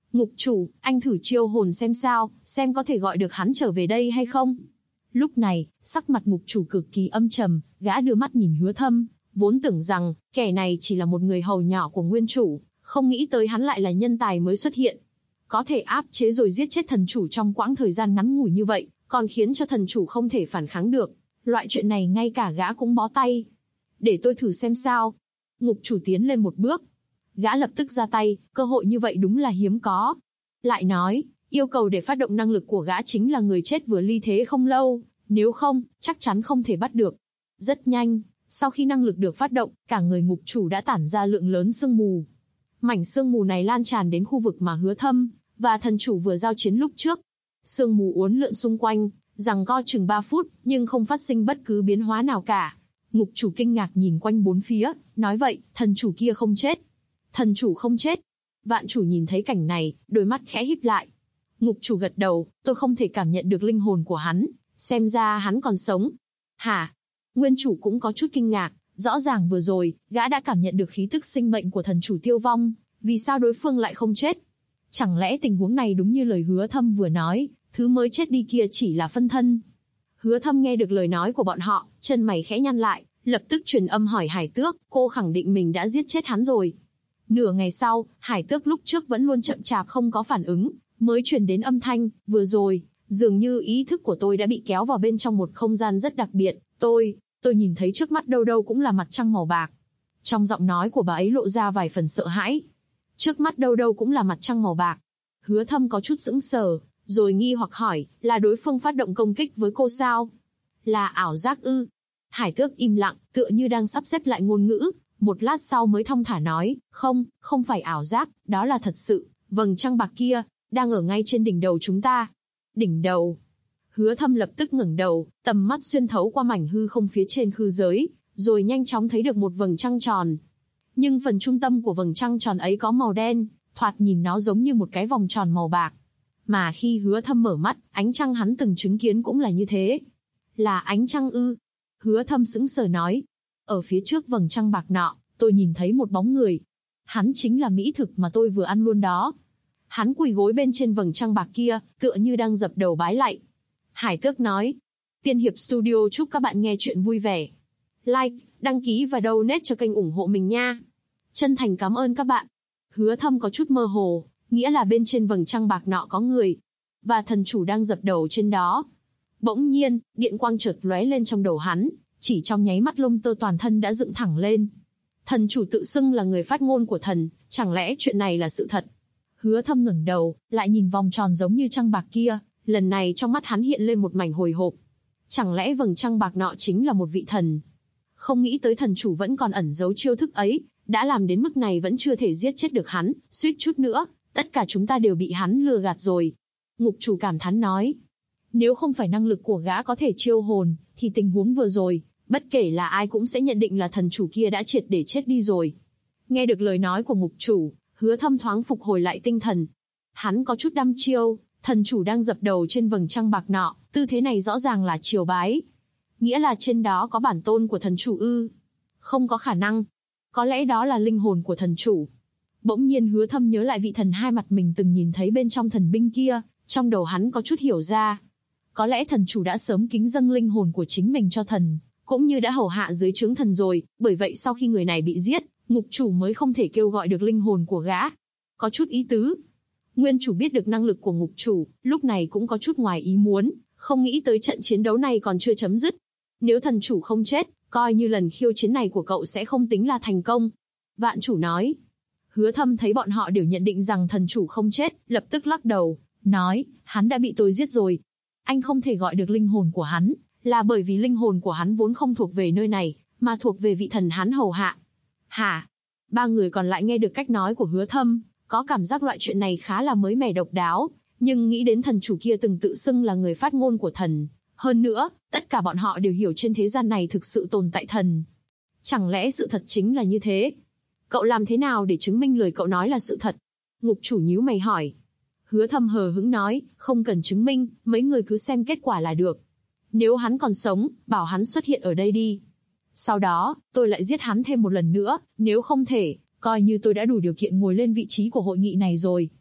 Ngục chủ, anh thử chiêu hồn xem sao, xem có thể gọi được hắn trở về đây hay không. Lúc này, sắc mặt ngục chủ cực kỳ âm trầm, gã đưa mắt nhìn Hứa Thâm, vốn tưởng rằng, kẻ này chỉ là một người hầu nhỏ của nguyên chủ, không nghĩ tới hắn lại là nhân tài mới xuất hiện. Có thể áp chế rồi giết chết thần chủ trong quãng thời gian ngắn ngủi như vậy, còn khiến cho thần chủ không thể phản kháng được. Loại chuyện này ngay cả gã cũng bó tay. Để tôi thử xem sao. Ngục chủ tiến lên một bước. Gã lập tức ra tay, cơ hội như vậy đúng là hiếm có. Lại nói, yêu cầu để phát động năng lực của gã chính là người chết vừa ly thế không lâu, nếu không, chắc chắn không thể bắt được. Rất nhanh, sau khi năng lực được phát động, cả người ngục chủ đã tản ra lượng lớn sương mù. Mảnh sương mù này lan tràn đến khu vực mà Hứa Thâm và thần chủ vừa giao chiến lúc trước. Sương mù uốn lượn xung quanh, giằng co chừng 3 phút, nhưng không phát sinh bất cứ biến hóa nào cả. Ngục chủ kinh ngạc nhìn quanh bốn phía, nói vậy, thần chủ kia không chết. Thần chủ không chết. Vạn chủ nhìn thấy cảnh này, đôi mắt khẽ híp lại. Ngục chủ gật đầu, tôi không thể cảm nhận được linh hồn của hắn, xem ra hắn còn sống. Hả? Nguyên chủ cũng có chút kinh ngạc, rõ ràng vừa rồi, gã đã cảm nhận được khí tức sinh mệnh của thần chủ tiêu vong, vì sao đối phương lại không chết? Chẳng lẽ tình huống này đúng như lời Hứa Thâm vừa nói, thứ mới chết đi kia chỉ là phân thân? Hứa Thâm nghe được lời nói của bọn họ, chân mày khẽ nhăn lại, lập tức truyền âm hỏi Hải Tước, cô khẳng định mình đã giết chết hắn rồi. Nửa ngày sau, Hải Tước lúc trước vẫn luôn chậm chạp không có phản ứng, mới truyền đến âm thanh, vừa rồi, dường như ý thức của tôi đã bị kéo vào bên trong một không gian rất đặc biệt, tôi nhìn thấy trước mắt đâu đâu cũng là mặt trăng màu bạc. Trong giọng nói của bà ấy lộ ra vài phần sợ hãi. Trước mắt đâu đâu cũng là mặt trăng màu bạc. Hứa Thâm có chút sững sờ, rồi nghi hoặc hỏi, là đối phương phát động công kích với cô sao? Là ảo giác ư? Hải Tước im lặng, tựa như đang sắp xếp lại ngôn ngữ, một lát sau mới thong thả nói, không phải ảo giác, đó là thật sự, vầng trăng bạc kia, đang ở ngay trên đỉnh đầu chúng ta. Đỉnh đầu. Hứa Thâm lập tức ngẩng đầu, tầm mắt xuyên thấu qua mảnh hư không phía trên khư giới, rồi nhanh chóng thấy được một vầng trăng tròn. Nhưng phần trung tâm của vầng trăng tròn ấy có màu đen, thoạt nhìn nó giống như một cái vòng tròn màu bạc. Mà khi Hứa Thâm mở mắt, ánh trăng hắn từng chứng kiến cũng là như thế. Là ánh trăng ư? Hứa Thâm sững sờ nói. Ở phía trước vầng trăng bạc nọ, tôi nhìn thấy một bóng người. Hắn chính là mỹ thực mà tôi vừa ăn luôn đó. Hắn quỳ gối bên trên vầng trăng bạc kia, tựa như đang dập đầu bái lạy. Hải Tước nói. Tiên Hiệp Studio chúc các bạn nghe chuyện vui vẻ. Like, đăng ký và donate cho kênh ủng hộ mình nha. Chân thành cảm ơn các bạn. Hứa Thâm có chút mơ hồ, nghĩa là bên trên vầng trăng bạc nọ có người. Và thần chủ đang dập đầu trên đó. Bỗng nhiên, điện quang chợt lóe lên trong đầu hắn, chỉ trong nháy mắt lông tơ toàn thân đã dựng thẳng lên. Thần chủ tự xưng là người phát ngôn của thần, chẳng lẽ chuyện này là sự thật? Hứa Thâm ngẩng đầu, lại nhìn vòng tròn giống như trăng bạc kia, lần này trong mắt hắn hiện lên một mảnh hồi hộp. Chẳng lẽ vầng trăng bạc nọ chính là một vị thần? Không nghĩ tới thần chủ vẫn còn ẩn giấu chiêu thức ấy, đã làm đến mức này vẫn chưa thể giết chết được hắn, suýt chút nữa, tất cả chúng ta đều bị hắn lừa gạt rồi. Ngục chủ cảm thán nói. Nếu không phải năng lực của gã có thể chiêu hồn, thì tình huống vừa rồi, bất kể là ai cũng sẽ nhận định là thần chủ kia đã triệt để chết đi rồi. Nghe được lời nói của ngục chủ, Hứa Thâm thoáng phục hồi lại tinh thần. Hắn có chút đăm chiêu, thần chủ đang dập đầu trên vầng trăng bạc nọ, tư thế này rõ ràng là triều bái. Nghĩa là trên đó có bản tôn của thần chủ ư? Không có khả năng. Có lẽ đó là linh hồn của thần chủ. Bỗng nhiên Hứa Thâm nhớ lại vị thần hai mặt mình từng nhìn thấy bên trong thần binh kia, trong đầu hắn có chút hiểu ra. Có lẽ thần chủ đã sớm kính dâng linh hồn của chính mình cho thần, cũng như đã hầu hạ dưới trướng thần rồi, bởi vậy sau khi người này bị giết, ngục chủ mới không thể kêu gọi được linh hồn của gã. Có chút ý tứ. Nguyên chủ biết được năng lực của ngục chủ, lúc này cũng có chút ngoài ý muốn, không nghĩ tới trận chiến đấu này còn chưa chấm dứt. Nếu thần chủ không chết, coi như lần khiêu chiến này của cậu sẽ không tính là thành công. Vạn chủ nói. Hứa Thâm thấy bọn họ đều nhận định rằng thần chủ không chết, lập tức lắc đầu, nói, hắn đã bị tôi giết rồi. Anh không thể gọi được linh hồn của hắn, là bởi vì linh hồn của hắn vốn không thuộc về nơi này, mà thuộc về vị thần hắn hầu hạ. Hả? Ba người còn lại nghe được cách nói của Hứa Thâm, có cảm giác loại chuyện này khá là mới mẻ độc đáo, nhưng nghĩ đến thần chủ kia từng tự xưng là người phát ngôn của thần. Hơn nữa, tất cả bọn họ đều hiểu trên thế gian này thực sự tồn tại thần. Chẳng lẽ sự thật chính là như thế? Cậu làm thế nào để chứng minh lời cậu nói là sự thật? Ngục chủ nhíu mày hỏi. Hứa Thâm hờ hững nói, không cần chứng minh, mấy người cứ xem kết quả là được. Nếu hắn còn sống, bảo hắn xuất hiện ở đây đi. Sau đó, tôi lại giết hắn thêm một lần nữa, nếu không thể, coi như tôi đã đủ điều kiện ngồi lên vị trí của hội nghị này rồi.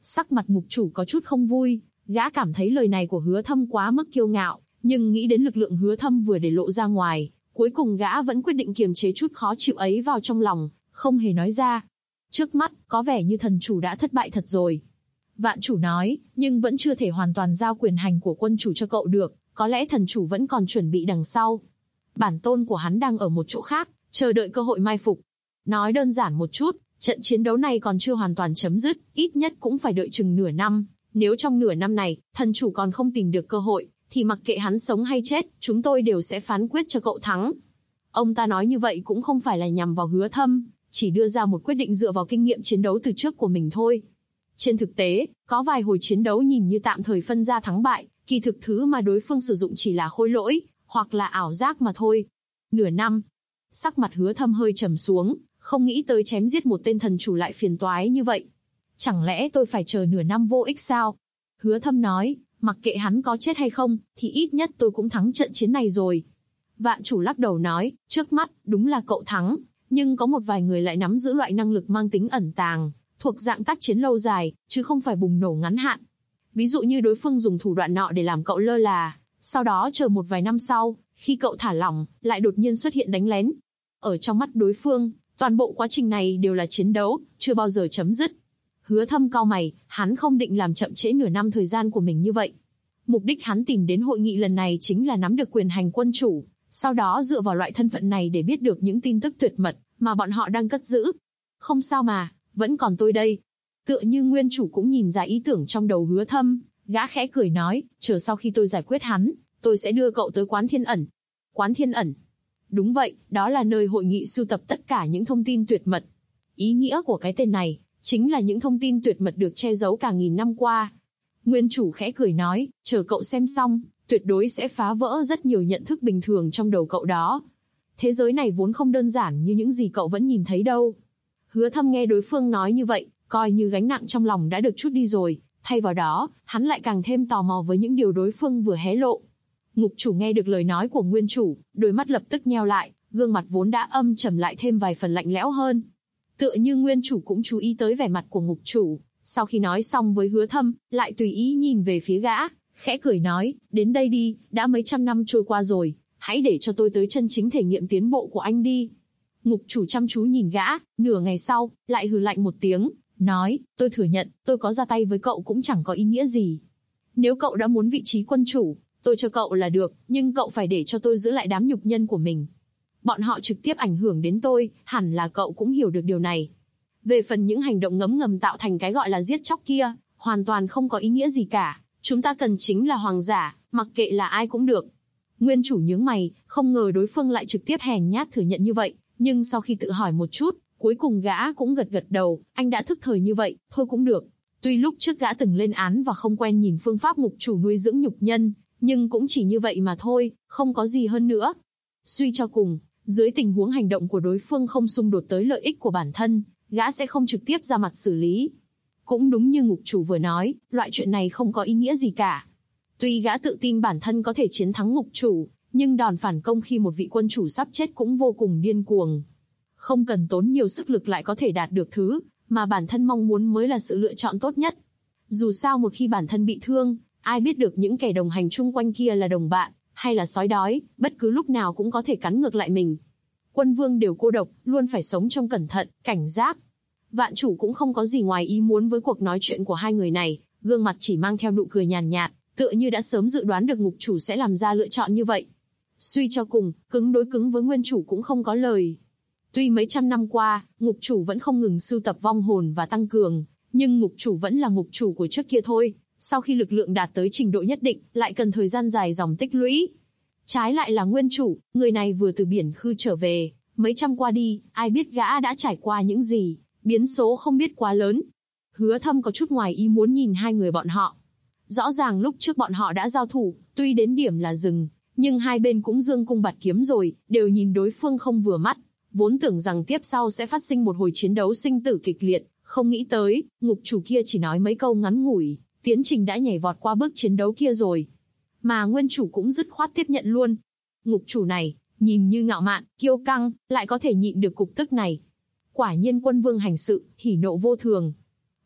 Sắc mặt ngục chủ có chút không vui, gã cảm thấy lời này của Hứa Thâm quá mức kiêu ngạo, nhưng nghĩ đến lực lượng Hứa Thâm vừa để lộ ra ngoài, cuối cùng gã vẫn quyết định kiềm chế chút khó chịu ấy vào trong lòng, không hề nói ra. Trước mắt, có vẻ như thần chủ đã thất bại thật rồi. Vạn chủ nói, nhưng vẫn chưa thể hoàn toàn giao quyền hành của quân chủ cho cậu được, có lẽ thần chủ vẫn còn chuẩn bị đằng sau. Bản tôn của hắn đang ở một chỗ khác, chờ đợi cơ hội mai phục. Nói đơn giản một chút, trận chiến đấu này còn chưa hoàn toàn chấm dứt, ít nhất cũng phải đợi chừng nửa năm. Nếu trong nửa năm này, thần chủ còn không tìm được cơ hội, thì mặc kệ hắn sống hay chết, chúng tôi đều sẽ phán quyết cho cậu thắng. Ông ta nói như vậy cũng không phải là nhằm vào Hứa Thâm, chỉ đưa ra một quyết định dựa vào kinh nghiệm chiến đấu từ trước của mình thôi. Trên thực tế, có vài hồi chiến đấu nhìn như tạm thời phân ra thắng bại, kỳ thực thứ mà đối phương sử dụng chỉ là khôi lỗi, hoặc là ảo giác mà thôi. Nửa năm. Sắc mặt Hứa Thâm hơi trầm xuống, không nghĩ tới chém giết một tên thần chủ lại phiền toái như vậy. Chẳng lẽ tôi phải chờ nửa năm vô ích sao? Hứa Thâm nói, mặc kệ hắn có chết hay không, thì ít nhất tôi cũng thắng trận chiến này rồi. Vạn chủ lắc đầu nói, trước mắt, đúng là cậu thắng, nhưng có một vài người lại nắm giữ loại năng lực mang tính ẩn tàng, thuộc dạng tác chiến lâu dài, chứ không phải bùng nổ ngắn hạn. Ví dụ như đối phương dùng thủ đoạn nọ để làm cậu lơ là, sau đó chờ một vài năm sau, khi cậu thả lỏng, lại đột nhiên xuất hiện đánh lén. Ở trong mắt đối phương, toàn bộ quá trình này đều là chiến đấu, chưa bao giờ chấm dứt. Hứa Thâm cau mày, hắn không định làm chậm trễ nửa năm thời gian của mình như vậy. Mục đích hắn tìm đến hội nghị lần này chính là nắm được quyền hành quân chủ, sau đó dựa vào loại thân phận này để biết được những tin tức tuyệt mật mà bọn họ đang cất giữ. Không sao mà, vẫn còn tôi đây. Tựa như nguyên chủ cũng nhìn ra ý tưởng trong đầu Hứa Thâm, gã khẽ cười nói, chờ sau khi tôi giải quyết hắn, tôi sẽ đưa cậu tới Quán Thiên Ẩn. Quán Thiên Ẩn? Đúng vậy, đó là nơi hội nghị sưu tập tất cả những thông tin tuyệt mật. Ý nghĩa của cái tên này, chính là những thông tin tuyệt mật được che giấu cả nghìn năm qua. Nguyên chủ khẽ cười nói, chờ cậu xem xong, tuyệt đối sẽ phá vỡ rất nhiều nhận thức bình thường trong đầu cậu đó. Thế giới này vốn không đơn giản như những gì cậu vẫn nhìn thấy đâu. Hứa Thâm nghe đối phương nói như vậy, coi như gánh nặng trong lòng đã được trút đi rồi, thay vào đó, hắn lại càng thêm tò mò với những điều đối phương vừa hé lộ. Ngục chủ nghe được lời nói của nguyên chủ, đôi mắt lập tức nheo lại, gương mặt vốn đã âm trầm lại thêm vài phần lạnh lẽo hơn. Tựa như nguyên chủ cũng chú ý tới vẻ mặt của ngục chủ, sau khi nói xong với Hứa Thâm, lại tùy ý nhìn về phía gã, khẽ cười nói, đến đây đi, đã mấy trăm năm trôi qua rồi, hãy để cho tôi tới chân chính thể nghiệm tiến bộ của anh đi. Ngục chủ chăm chú nhìn gã, nửa ngày sau, lại hừ lạnh một tiếng, nói, tôi thừa nhận, tôi có ra tay với cậu cũng chẳng có ý nghĩa gì. Nếu cậu đã muốn vị trí quân chủ, tôi cho cậu là được, nhưng cậu phải để cho tôi giữ lại đám nhục nhân của mình. Bọn họ trực tiếp ảnh hưởng đến tôi, hẳn là cậu cũng hiểu được điều này. Về phần những hành động ngấm ngầm tạo thành cái gọi là giết chóc kia, hoàn toàn không có ý nghĩa gì cả. Chúng ta cần chính là hoàng giả, mặc kệ là ai cũng được. Nguyên chủ nhướng mày, không ngờ đối phương lại trực tiếp hèn nhát thừa nhận như vậy, nhưng sau khi tự hỏi một chút, cuối cùng gã cũng gật gật đầu, anh đã thức thời như vậy, thôi cũng được. Tuy lúc trước gã từng lên án và không quen nhìn phương pháp ngục chủ nuôi dưỡng nhục nhân, nhưng cũng chỉ như vậy mà thôi, không có gì hơn nữa. Suy cho cùng, dưới tình huống hành động của đối phương không xung đột tới lợi ích của bản thân, gã sẽ không trực tiếp ra mặt xử lý. Cũng đúng như ngục chủ vừa nói, loại chuyện này không có ý nghĩa gì cả. Tuy gã tự tin bản thân có thể chiến thắng ngục chủ, nhưng đòn phản công khi một vị quân chủ sắp chết cũng vô cùng điên cuồng. Không cần tốn nhiều sức lực lại có thể đạt được thứ mà bản thân mong muốn mới là sự lựa chọn tốt nhất. Dù sao một khi bản thân bị thương, ai biết được những kẻ đồng hành chung quanh kia là đồng bạn, hay là sói đói, bất cứ lúc nào cũng có thể cắn ngược lại mình. Quân vương đều cô độc, luôn phải sống trong cẩn thận, cảnh giác. Vạn chủ cũng không có gì ngoài ý muốn với cuộc nói chuyện của hai người này, gương mặt chỉ mang theo nụ cười nhàn nhạt, tựa như đã sớm dự đoán được ngục chủ sẽ làm ra lựa chọn như vậy. Suy cho cùng, cứng đối cứng với nguyên chủ cũng không có lời. Tuy mấy trăm năm qua, ngục chủ vẫn không ngừng sưu tập vong hồn và tăng cường, nhưng ngục chủ vẫn là ngục chủ của trước kia thôi. Sau khi lực lượng đạt tới trình độ nhất định, lại cần thời gian dài dòng tích lũy. Trái lại là nguyên chủ, người này vừa từ biển khư trở về, mấy trăm qua đi, ai biết gã đã trải qua những gì, biến số không biết quá lớn. Hứa Thâm có chút ngoài ý muốn nhìn hai người bọn họ. Rõ ràng lúc trước bọn họ đã giao thủ, tuy đến điểm là dừng, nhưng hai bên cũng dương cung bạt kiếm rồi, đều nhìn đối phương không vừa mắt. Vốn tưởng rằng tiếp sau sẽ phát sinh một hồi chiến đấu sinh tử kịch liệt, không nghĩ tới, ngục chủ kia chỉ nói mấy câu ngắn ngủi, tiến trình đã nhảy vọt qua bước chiến đấu kia rồi. Mà nguyên chủ cũng dứt khoát tiếp nhận luôn. Ngục chủ này, nhìn như ngạo mạn, kiêu căng, lại có thể nhịn được cục tức này. Quả nhiên quân vương hành sự, hỉ nộ vô thường.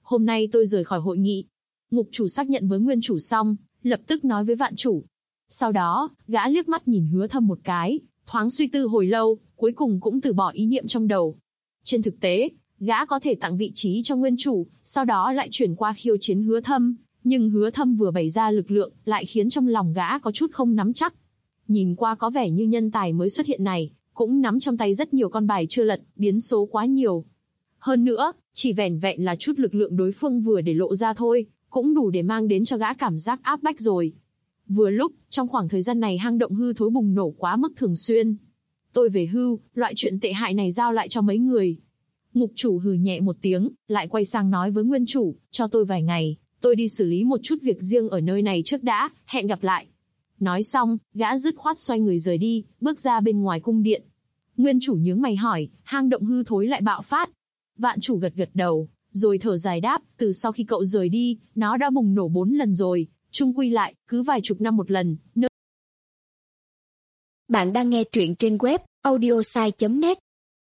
hôm nay tôi rời khỏi hội nghị. Ngục chủ xác nhận với nguyên chủ xong, lập tức nói với vạn chủ. Sau đó, gã liếc mắt nhìn Hứa Thâm một cái, thoáng suy tư hồi lâu, cuối cùng cũng từ bỏ ý niệm trong đầu. Trên thực tế, gã có thể tặng vị trí cho nguyên chủ, sau đó lại chuyển qua khiêu chiến Hứa Thâm, nhưng Hứa Thâm vừa bày ra lực lượng, lại khiến trong lòng gã có chút không nắm chắc. Nhìn qua có vẻ như nhân tài mới xuất hiện này, cũng nắm trong tay rất nhiều con bài chưa lật, biến số quá nhiều. Hơn nữa, chỉ vẻn vẹn là chút lực lượng đối phương vừa để lộ ra thôi, cũng đủ để mang đến cho gã cảm giác áp bách rồi. Vừa lúc, trong khoảng thời gian này hang động hư thối bùng nổ quá mức thường xuyên. Tôi về hưu, loại chuyện tệ hại này giao lại cho mấy người. Ngục chủ hừ nhẹ một tiếng, lại quay sang nói với nguyên chủ, cho tôi vài ngày, tôi đi xử lý một chút việc riêng ở nơi này trước đã, hẹn gặp lại. Nói xong, gã dứt khoát xoay người rời đi, bước ra bên ngoài cung điện. Nguyên chủ nhướng mày hỏi, hang động hư thối lại bạo phát. Vạn chủ gật gật đầu, rồi thở dài đáp, từ sau khi cậu rời đi, nó đã bùng nổ 4 lần rồi, chung quy lại, cứ vài chục năm một lần. Bạn đang nghe truyện trên web audiosai.net.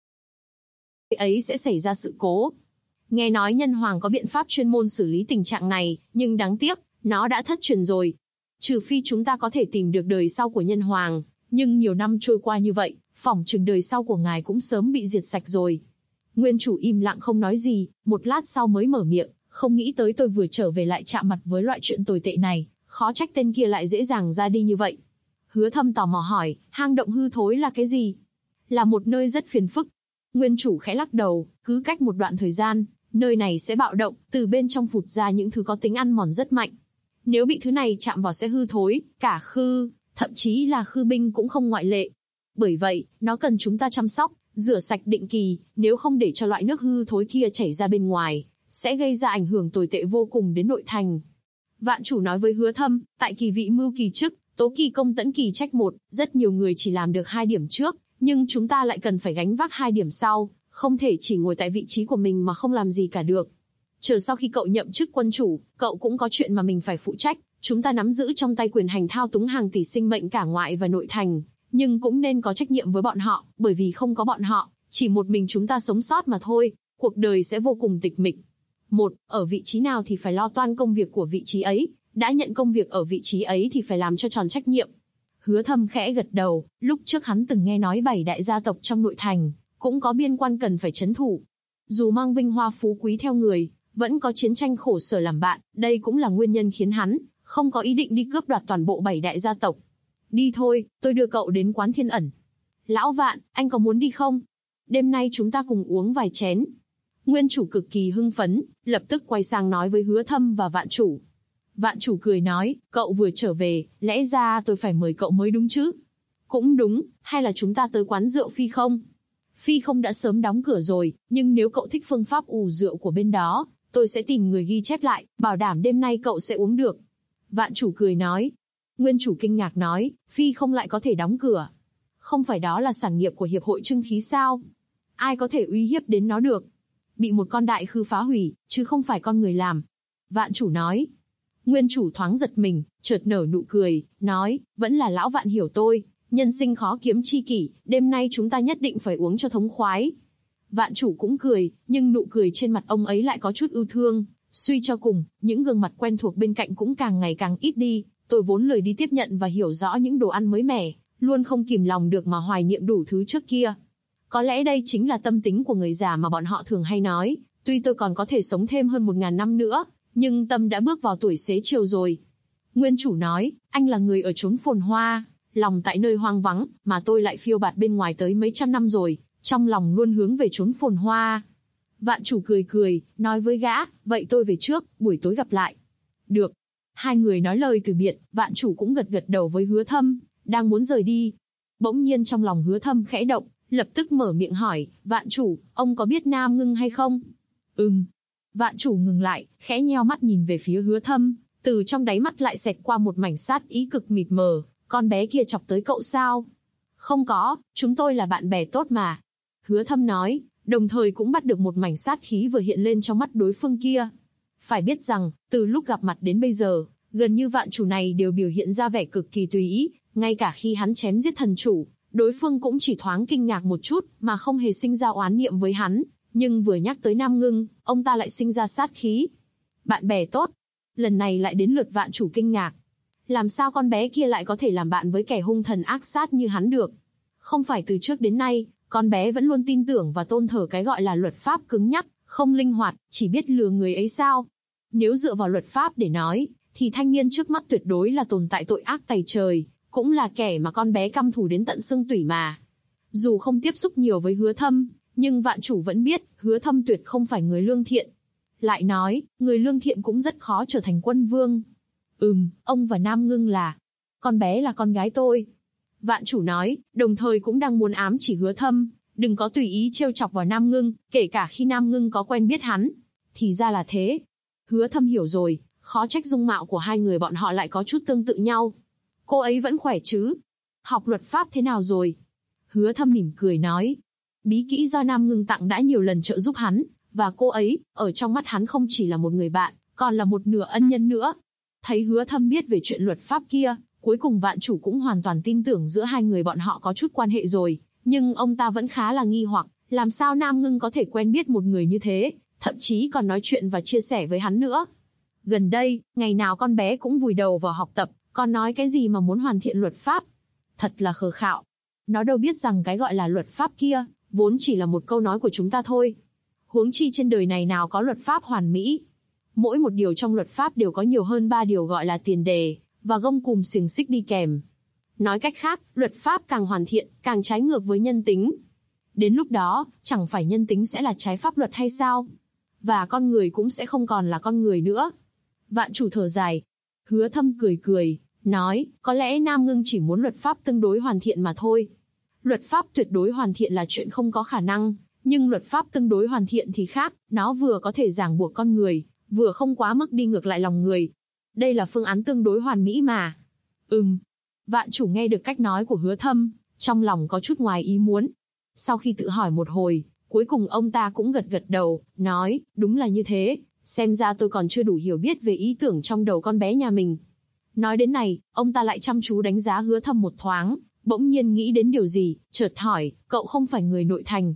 Ấy sẽ xảy ra sự cố. Nghe nói nhân hoàng có biện pháp chuyên môn xử lý tình trạng này, nhưng đáng tiếc, nó đã thất truyền rồi. Trừ phi chúng ta có thể tìm được đời sau của nhân hoàng, nhưng nhiều năm trôi qua như vậy, phỏng chừng đời sau của ngài cũng sớm bị diệt sạch rồi. Nguyên chủ im lặng không nói gì, một lát sau mới mở miệng, không nghĩ tới tôi vừa trở về lại chạm mặt với loại chuyện tồi tệ này, khó trách tên kia lại dễ dàng ra đi như vậy. Hứa Thâm tò mò hỏi, hang động hư thối là cái gì? Là một nơi rất phiền phức. Nguyên chủ khẽ lắc đầu, cứ cách một đoạn thời gian, nơi này sẽ bạo động, từ bên trong phụt ra những thứ có tính ăn mòn rất mạnh. Nếu bị thứ này chạm vào sẽ hư thối, cả khư, thậm chí là khư binh cũng không ngoại lệ. Bởi vậy, nó cần chúng ta chăm sóc, rửa sạch định kỳ, nếu không để cho loại nước hư thối kia chảy ra bên ngoài, sẽ gây ra ảnh hưởng tồi tệ vô cùng đến nội thành. Vạn chủ nói với Hứa Thâm, tại kỳ vị mưu kỳ chức, tố kỳ công tẫn kỳ trách một, rất nhiều người chỉ làm được 2 điểm trước, nhưng chúng ta lại cần phải gánh vác 2 điểm sau, không thể chỉ ngồi tại vị trí của mình mà không làm gì cả được. Chờ sau khi cậu nhậm chức quân chủ, cậu cũng có chuyện mà mình phải phụ trách, chúng ta nắm giữ trong tay quyền hành thao túng hàng tỷ sinh mệnh cả ngoại và nội thành, nhưng cũng nên có trách nhiệm với bọn họ, bởi vì không có bọn họ, chỉ một mình chúng ta sống sót mà thôi, cuộc đời sẽ vô cùng tịch mịch. Ở vị trí nào thì phải lo toan công việc của vị trí ấy, đã nhận công việc ở vị trí ấy thì phải làm cho tròn trách nhiệm. Hứa Thâm khẽ gật đầu, lúc trước hắn từng nghe nói 7 đại gia tộc trong nội thành, cũng có biên quan cần phải trấn thủ. Dù mang vinh hoa phú quý theo người, vẫn có chiến tranh khổ sở làm bạn, đây cũng là nguyên nhân khiến hắn không có ý định đi cướp đoạt toàn bộ 7 đại gia tộc. Đi thôi, tôi đưa cậu đến quán Thiên Ẩn. Lão Vạn, anh có muốn đi không? Đêm nay chúng ta cùng uống vài chén. Nguyên chủ cực kỳ hưng phấn, lập tức quay sang nói với Hứa Thâm và Vạn chủ. Vạn chủ cười nói, cậu vừa trở về, lẽ ra tôi phải mời cậu mới đúng chứ? Cũng đúng, hay là chúng ta tới quán rượu Phi không? Phi không đã sớm đóng cửa rồi, nhưng nếu cậu thích phương pháp ủ rượu của bên đó, tôi sẽ tìm người ghi chép lại, bảo đảm đêm nay cậu sẽ uống được. Vạn chủ cười nói. Nguyên chủ kinh ngạc nói, Phi không lại có thể đóng cửa. Không phải đó là sản nghiệp của Hiệp hội Trưng khí sao? Ai có thể uy hiếp đến nó được? Bị một con đại khư phá hủy, chứ không phải con người làm. Vạn chủ nói. Nguyên chủ thoáng giật mình, chợt nở nụ cười, nói, vẫn là lão Vạn hiểu tôi, nhân sinh khó kiếm chi kỷ, đêm nay chúng ta nhất định phải uống cho thống khoái. Vạn chủ cũng cười, nhưng nụ cười trên mặt ông ấy lại có chút ưu thương, suy cho cùng, những gương mặt quen thuộc bên cạnh cũng càng ngày càng ít đi, tôi vốn lười đi tiếp nhận và hiểu rõ những đồ ăn mới mẻ, luôn không kìm lòng được mà hoài niệm đủ thứ trước kia. Có lẽ đây chính là tâm tính của người già mà bọn họ thường hay nói, tuy tôi còn có thể sống thêm hơn 1000 năm nữa, nhưng tâm đã bước vào tuổi xế chiều rồi. Nguyên chủ nói, anh là người ở chốn phồn hoa, lòng tại nơi hoang vắng, mà tôi lại phiêu bạt bên ngoài tới mấy trăm năm rồi, trong lòng luôn hướng về chốn phồn hoa. Vạn chủ cười cười, nói với gã, vậy tôi về trước, buổi tối gặp lại. Được. Hai người nói lời từ biệt, Vạn chủ cũng gật gật đầu với Hứa Thâm, đang muốn rời đi. Bỗng nhiên trong lòng Hứa Thâm khẽ động, lập tức mở miệng hỏi, Vạn chủ, ông có biết Nam Ngưng hay không? Vạn chủ ngừng lại, khẽ nheo mắt nhìn về phía Hứa Thâm, từ trong đáy mắt lại xẹt qua một mảnh sát ý cực mịt mờ, con bé kia chọc tới cậu sao? Không có, chúng tôi là bạn bè tốt mà. Hứa Thâm nói, đồng thời cũng bắt được một mảnh sát khí vừa hiện lên trong mắt đối phương kia. Phải biết rằng, từ lúc gặp mặt đến bây giờ, gần như Vạn chủ này đều biểu hiện ra vẻ cực kỳ tùy ý, ngay cả khi hắn chém giết thần chủ, đối phương cũng chỉ thoáng kinh ngạc một chút, mà không hề sinh ra oán niệm với hắn, Nhưng vừa nhắc tới Nam Ngưng, ông ta lại sinh ra sát khí. Bạn bè tốt. Lần này lại đến lượt Vạn Chủ kinh ngạc. Làm sao con bé kia lại có thể làm bạn với kẻ hung thần ác sát như hắn được? Không phải từ trước đến nay, con bé vẫn luôn tin tưởng và tôn thờ cái gọi là luật pháp cứng nhắc, không linh hoạt, chỉ biết lừa người ấy sao? Nếu dựa vào luật pháp để nói, thì thanh niên trước mắt tuyệt đối là tồn tại tội ác tày trời, cũng là kẻ mà con bé căm thù đến tận xương tủy mà. Dù không tiếp xúc nhiều với Hứa Thâm, nhưng Vạn Chủ vẫn biết Hứa Thâm tuyệt không phải người lương thiện. Lại nói, người lương thiện cũng rất khó trở thành quân vương. Ông và Nam Ngưng là... Con bé là con gái tôi. Vạn Chủ nói, đồng thời cũng đang muốn ám chỉ Hứa Thâm, đừng có tùy ý trêu chọc vào Nam Ngưng, kể cả khi Nam Ngưng có quen biết hắn. Thì ra là thế. Hứa Thâm hiểu rồi, khó trách dung mạo của hai người bọn họ lại có chút tương tự nhau. Cô ấy vẫn khỏe chứ? Học luật pháp thế nào rồi? Hứa Thâm mỉm cười nói. Bí kỹ do Nam Ngưng tặng đã nhiều lần trợ giúp hắn, và cô ấy, ở trong mắt hắn không chỉ là một người bạn, còn là một nửa ân nhân nữa. Thấy Hứa Thâm biết về chuyện luật pháp kia, cuối cùng Vạn Chủ cũng hoàn toàn tin tưởng giữa hai người bọn họ có chút quan hệ rồi, nhưng ông ta vẫn khá là nghi hoặc, làm sao Nam Ngưng có thể quen biết một người như thế, thậm chí còn nói chuyện và chia sẻ với hắn nữa. Gần đây, ngày nào con bé cũng vùi đầu vào học tập, còn nói cái gì mà muốn hoàn thiện luật pháp. Thật là khờ khạo. Nó đâu biết rằng cái gọi là luật pháp kia, vốn chỉ là một câu nói của chúng ta thôi. Huống chi trên đời này nào có luật pháp hoàn mỹ. Mỗi một điều trong luật pháp đều có nhiều hơn 3 điều gọi là tiền đề, và gông cùm xiềng xích đi kèm. Nói cách khác, luật pháp càng hoàn thiện, càng trái ngược với nhân tính. Đến lúc đó, chẳng phải nhân tính sẽ là trái pháp luật hay sao? Và con người cũng sẽ không còn là con người nữa. Vạn Chủ thở dài. Hứa Thâm cười cười, nói, có lẽ Nam Ngưng chỉ muốn luật pháp tương đối hoàn thiện mà thôi. Luật pháp tuyệt đối hoàn thiện là chuyện không có khả năng, nhưng luật pháp tương đối hoàn thiện thì khác, nó vừa có thể ràng buộc con người, vừa không quá mức đi ngược lại lòng người. Đây là phương án tương đối hoàn mỹ mà. Vạn Chủ nghe được cách nói của Hứa Thâm, trong lòng có chút ngoài ý muốn. Sau khi tự hỏi một hồi, cuối cùng ông ta cũng gật gật đầu, nói, đúng là như thế, xem ra tôi còn chưa đủ hiểu biết về ý tưởng trong đầu con bé nhà mình. Nói đến này, ông ta lại chăm chú đánh giá Hứa Thâm một thoáng, bỗng nhiên nghĩ đến điều gì, chợt hỏi, cậu không phải người nội thành?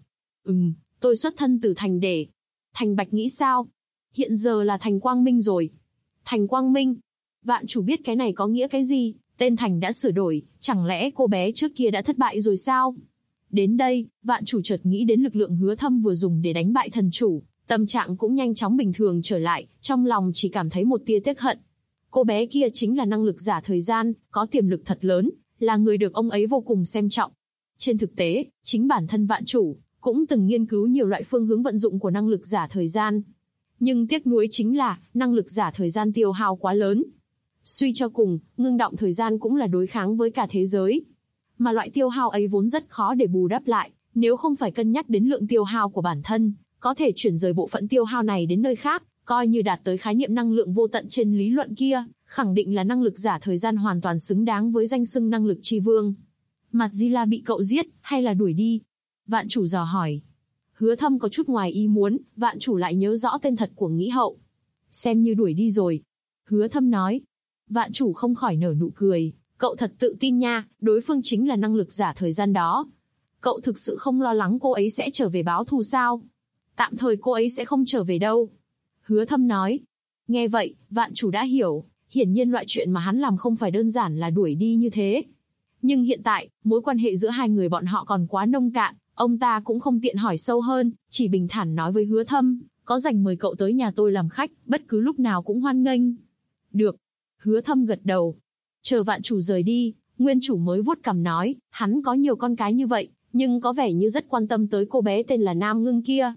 Tôi xuất thân từ thành để. Thành Bạch nghĩ sao? Hiện giờ là thành Quang Minh rồi. Thành Quang Minh? Vạn Chủ biết cái này có nghĩa cái gì, tên thành đã sửa đổi, chẳng lẽ cô bé trước kia đã thất bại rồi sao? Đến đây, Vạn Chủ chợt nghĩ đến lực lượng Hứa Thâm vừa dùng để đánh bại thần chủ, tâm trạng cũng nhanh chóng bình thường trở lại, trong lòng chỉ cảm thấy một tia tiếc hận. Cô bé kia chính là năng lực giả thời gian, có tiềm lực thật lớn, là người được ông ấy vô cùng xem trọng. Trên thực tế, chính bản thân Vạn Chủ cũng từng nghiên cứu nhiều loại phương hướng vận dụng của năng lực giả thời gian. Nhưng tiếc nuối chính là, năng lực giả thời gian tiêu hao quá lớn. Suy cho cùng, ngưng động thời gian cũng là đối kháng với cả thế giới. Mà loại tiêu hao ấy vốn rất khó để bù đắp lại, nếu không phải cân nhắc đến lượng tiêu hao của bản thân, có thể chuyển rời bộ phận tiêu hao này đến nơi khác, coi như đạt tới khái niệm năng lượng vô tận trên lý luận kia, khẳng định là năng lực giả thời gian hoàn toàn xứng đáng với danh xưng năng lực chi vương. Mặt Di La bị cậu giết, hay là đuổi đi? Vạn Chủ dò hỏi. Hứa Thâm có chút ngoài ý muốn, Vạn Chủ lại nhớ rõ tên thật của Nghĩ Hậu. Xem như đuổi đi rồi. Hứa Thâm nói. Vạn Chủ không khỏi nở nụ cười. Cậu thật tự tin nha, đối phương chính là năng lực giả thời gian đó. Cậu thực sự không lo lắng cô ấy sẽ trở về báo thù sao? Tạm thời cô ấy sẽ không trở về đâu. Hứa Thâm nói. Nghe vậy, Vạn Chủ đã hiểu, hiển nhiên loại chuyện mà hắn làm không phải đơn giản là đuổi đi như thế. Nhưng hiện tại, mối quan hệ giữa hai người bọn họ còn quá nông cạn, ông ta cũng không tiện hỏi sâu hơn, chỉ bình thản nói với Hứa Thâm, có rảnh mời cậu tới nhà tôi làm khách, bất cứ lúc nào cũng hoan nghênh. Được. Hứa Thâm gật đầu. Chờ Vạn Chủ rời đi, Nguyên Chủ mới vuốt cằm nói, hắn có nhiều con cái như vậy, nhưng có vẻ như rất quan tâm tới cô bé tên là Nam Ngưng kia.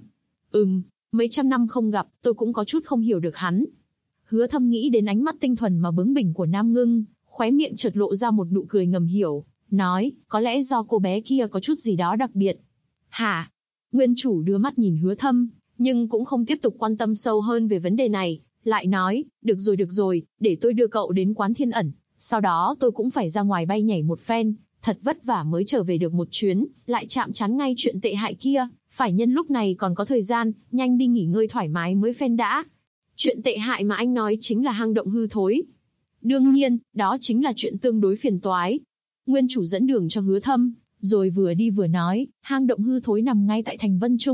Mấy trăm năm không gặp, tôi cũng có chút không hiểu được hắn. Hứa Thâm nghĩ đến ánh mắt tinh thuần mà bướng bỉnh của Nam Ngưng, khóe miệng chợt lộ ra một nụ cười ngầm hiểu, nói, có lẽ do cô bé kia có chút gì đó đặc biệt. Hả? Nguyên Chủ đưa mắt nhìn Hứa Thâm, nhưng cũng không tiếp tục quan tâm sâu hơn về vấn đề này, lại nói, được rồi, để tôi đưa cậu đến quán Thiên Ẩn, sau đó tôi cũng phải ra ngoài bay nhảy một phen, thật vất vả mới trở về được một chuyến, lại chạm trán ngay chuyện tệ hại kia, phải nhân lúc này còn có thời gian, nhanh đi nghỉ ngơi thoải mái mới phen đã. Chuyện tệ hại mà anh nói chính là hang động hư thối. Đương nhiên, đó chính là chuyện tương đối phiền toái. Nguyên Chủ dẫn đường cho Hứa Thâm, rồi vừa đi vừa nói, hang động hư thối nằm ngay tại thành Vân Trung,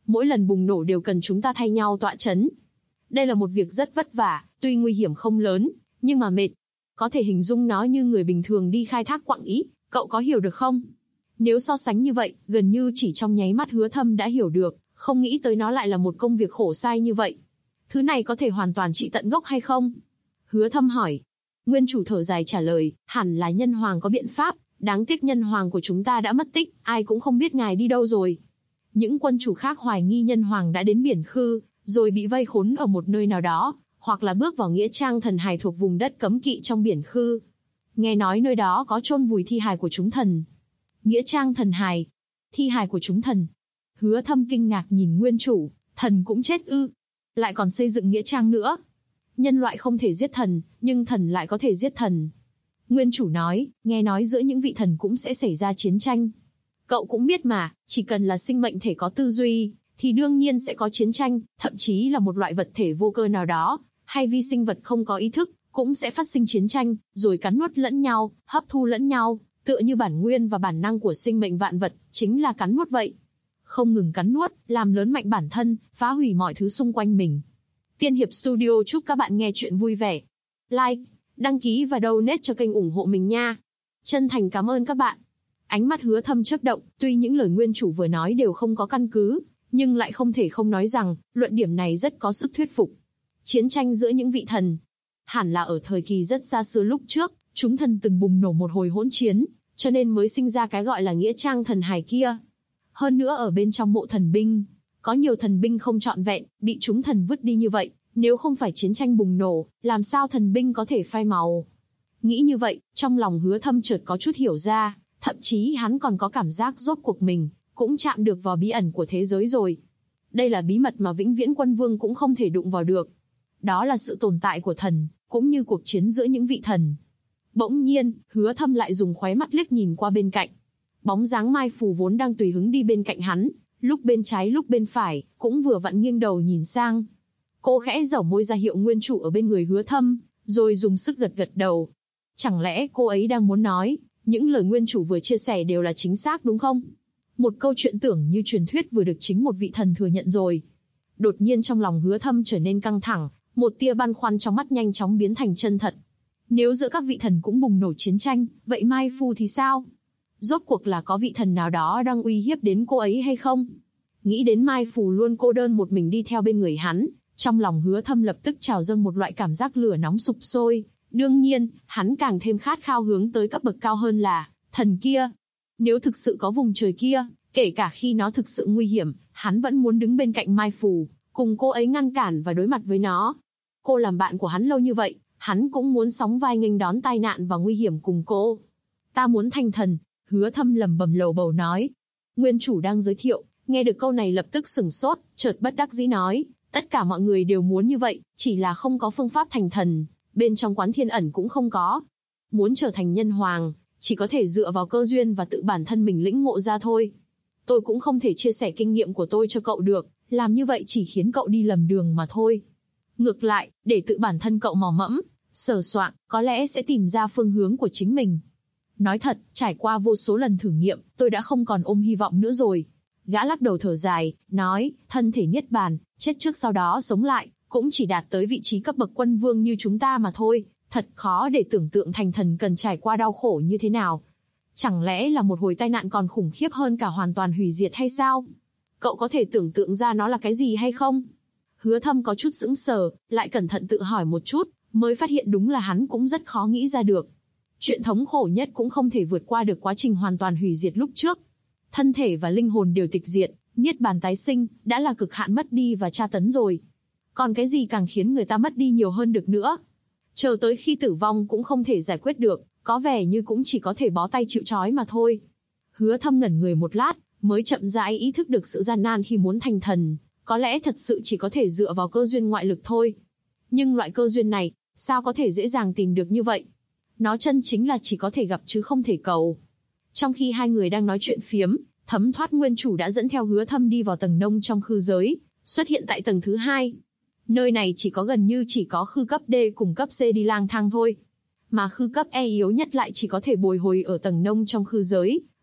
Mỗi lần bùng nổ đều cần chúng ta thay nhau tọa chấn. Đây là một việc rất vất vả, tuy nguy hiểm không lớn, nhưng mà mệt. Có thể hình dung nó như người bình thường đi khai thác quặng ý, cậu có hiểu được không? Nếu so sánh như vậy, gần như chỉ trong nháy mắt Hứa Thâm đã hiểu được, không nghĩ tới nó lại là một công việc khổ sai như vậy. Thứ này có thể hoàn toàn trị tận gốc hay không? Hứa Thâm hỏi. Nguyên chủ thở dài trả lời, hẳn là nhân hoàng có biện pháp, đáng tiếc nhân hoàng của chúng ta đã mất tích, ai cũng không biết ngài đi đâu rồi. Những quân chủ khác hoài nghi nhân hoàng đã đến biển Khư, rồi bị vây khốn ở một nơi nào đó, hoặc là bước vào nghĩa trang thần hài thuộc vùng đất cấm kỵ trong biển Khư. Nghe nói nơi đó có chôn vùi thi hài của chúng thần. Nghĩa trang thần hài, thi hài của chúng thần. Hứa Thâm kinh ngạc nhìn nguyên chủ, thần cũng chết ư? Lại còn xây dựng nghĩa trang nữa. Nhân loại không thể giết thần, nhưng thần lại có thể giết thần. Nguyên chủ nói, nghe nói giữa những vị thần cũng sẽ xảy ra chiến tranh. Cậu cũng biết mà, chỉ cần là sinh mệnh thể có tư duy, thì đương nhiên sẽ có chiến tranh, thậm chí là một loại vật thể vô cơ nào đó, hay vi sinh vật không có ý thức, cũng sẽ phát sinh chiến tranh, rồi cắn nuốt lẫn nhau, hấp thu lẫn nhau, tựa như bản nguyên và bản năng của sinh mệnh vạn vật, chính là cắn nuốt vậy. Không ngừng cắn nuốt, làm lớn mạnh bản thân, phá hủy mọi thứ xung quanh mình. Tiên Hiệp Studio chúc các bạn nghe chuyện vui vẻ. Like, đăng ký và donate cho kênh ủng hộ mình nha. Chân thành cảm ơn các bạn. Ánh mắt Hứa Thâm chớp động, tuy những lời nguyên chủ vừa nói đều không có căn cứ, nhưng lại không thể không nói rằng, luận điểm này rất có sức thuyết phục. Chiến tranh giữa những vị thần. Hẳn là ở thời kỳ rất xa xưa lúc trước, chúng thần từng bùng nổ một hồi hỗn chiến, cho nên mới sinh ra cái gọi là nghĩa trang thần hài kia. Hơn nữa ở bên trong mộ thần binh, có nhiều thần binh không trọn vẹn, bị chúng thần vứt đi như vậy, nếu không phải chiến tranh bùng nổ, làm sao thần binh có thể phai màu? Nghĩ như vậy, trong lòng Hứa Thâm chợt có chút hiểu ra, thậm chí hắn còn có cảm giác rốt cuộc mình cũng chạm được vào bí ẩn của thế giới rồi. Đây là bí mật mà Vĩnh Viễn Quân Vương cũng không thể đụng vào được. Đó là sự tồn tại của thần, cũng như cuộc chiến giữa những vị thần. Bỗng nhiên, Hứa Thâm lại dùng khóe mắt liếc nhìn qua bên cạnh. Bóng dáng Mai Phù vốn đang tùy hứng đi bên cạnh hắn, lúc bên trái lúc bên phải, cũng vừa vặn nghiêng đầu nhìn sang. Cô khẽ giở môi ra hiệu nguyên chủ ở bên người Hứa Thâm, rồi dùng sức gật gật đầu. Chẳng lẽ cô ấy đang muốn nói, những lời nguyên chủ vừa chia sẻ đều là chính xác đúng không? Một câu chuyện tưởng như truyền thuyết vừa được chính một vị thần thừa nhận rồi. Đột nhiên trong lòng Hứa Thâm trở nên căng thẳng, một tia băn khoăn trong mắt nhanh chóng biến thành chân thật. Nếu giữa các vị thần cũng bùng nổ chiến tranh, vậy Mai Phu thì sao? Rốt cuộc là có vị thần nào đó đang uy hiếp đến cô ấy hay không? Nghĩ đến Mai Phù luôn cô đơn một mình đi theo bên người hắn, trong lòng Hứa Thâm lập tức trào dâng một loại cảm giác lửa nóng sục sôi. Đương nhiên, hắn càng thêm khát khao hướng tới cấp bậc cao hơn là thần kia. Nếu thực sự có vùng trời kia, kể cả khi nó thực sự nguy hiểm, hắn vẫn muốn đứng bên cạnh Mai Phù, cùng cô ấy ngăn cản và đối mặt với nó. Cô làm bạn của hắn lâu như vậy, hắn cũng muốn sóng vai nghênh đón tai nạn và nguy hiểm cùng cô. Ta muốn thành thần, Hứa Thâm lẩm bẩm lầu bầu nói. Nguyên chủ đang giới thiệu, nghe được câu này lập tức sửng sốt, chợt bất đắc dĩ nói, tất cả mọi người đều muốn như vậy, chỉ là không có phương pháp thành thần, bên trong Quán Thiên Ẩn cũng không có. Muốn trở thành nhân hoàng, chỉ có thể dựa vào cơ duyên và tự bản thân mình lĩnh ngộ ra thôi. Tôi cũng không thể chia sẻ kinh nghiệm của tôi cho cậu được, làm như vậy chỉ khiến cậu đi lầm đường mà thôi. Ngược lại, để tự bản thân cậu mò mẫm, sờ soạng, có lẽ sẽ tìm ra phương hướng của chính mình. Nói thật, trải qua vô số lần thử nghiệm, tôi đã không còn ôm hy vọng nữa rồi. Gã lắc đầu thở dài, nói, thân thể niết bàn, chết trước sau đó sống lại, cũng chỉ đạt tới vị trí cấp bậc quân vương như chúng ta mà thôi. Thật khó để tưởng tượng thành thần cần trải qua đau khổ như thế nào. Chẳng lẽ là một hồi tai nạn còn khủng khiếp hơn cả hoàn toàn hủy diệt hay sao? Cậu có thể tưởng tượng ra nó là cái gì hay không? Hứa Thâm có chút sững sờ, lại cẩn thận tự hỏi một chút, mới phát hiện đúng là hắn cũng rất khó nghĩ ra được. Chuyện thống khổ nhất cũng không thể vượt qua được quá trình hoàn toàn hủy diệt lúc trước. Thân thể và linh hồn đều tịch diệt, niết bàn tái sinh, đã là cực hạn mất đi và tra tấn rồi. Còn cái gì càng khiến người ta mất đi nhiều hơn được nữa? Chờ tới khi tử vong cũng không thể giải quyết được, có vẻ như cũng chỉ có thể bó tay chịu trói mà thôi. Hứa Thâm ngẩn người một lát, mới chậm rãi ý thức được sự gian nan khi muốn thành thần, có lẽ thật sự chỉ có thể dựa vào cơ duyên ngoại lực thôi. Nhưng loại cơ duyên này, sao có thể dễ dàng tìm được như vậy? Nó chân chính là chỉ có thể gặp chứ không thể cầu. Trong khi hai người đang nói chuyện phiếm, Thấm Thoát Nguyên Chủ đã dẫn theo Hứa Thâm đi vào tầng nông trong khư giới, xuất hiện tại tầng thứ 2. Nơi này gần như chỉ có khư cấp D cùng cấp C đi lang thang thôi. Mà khư cấp E yếu nhất lại chỉ có thể bồi hồi ở tầng nông trong khư giới,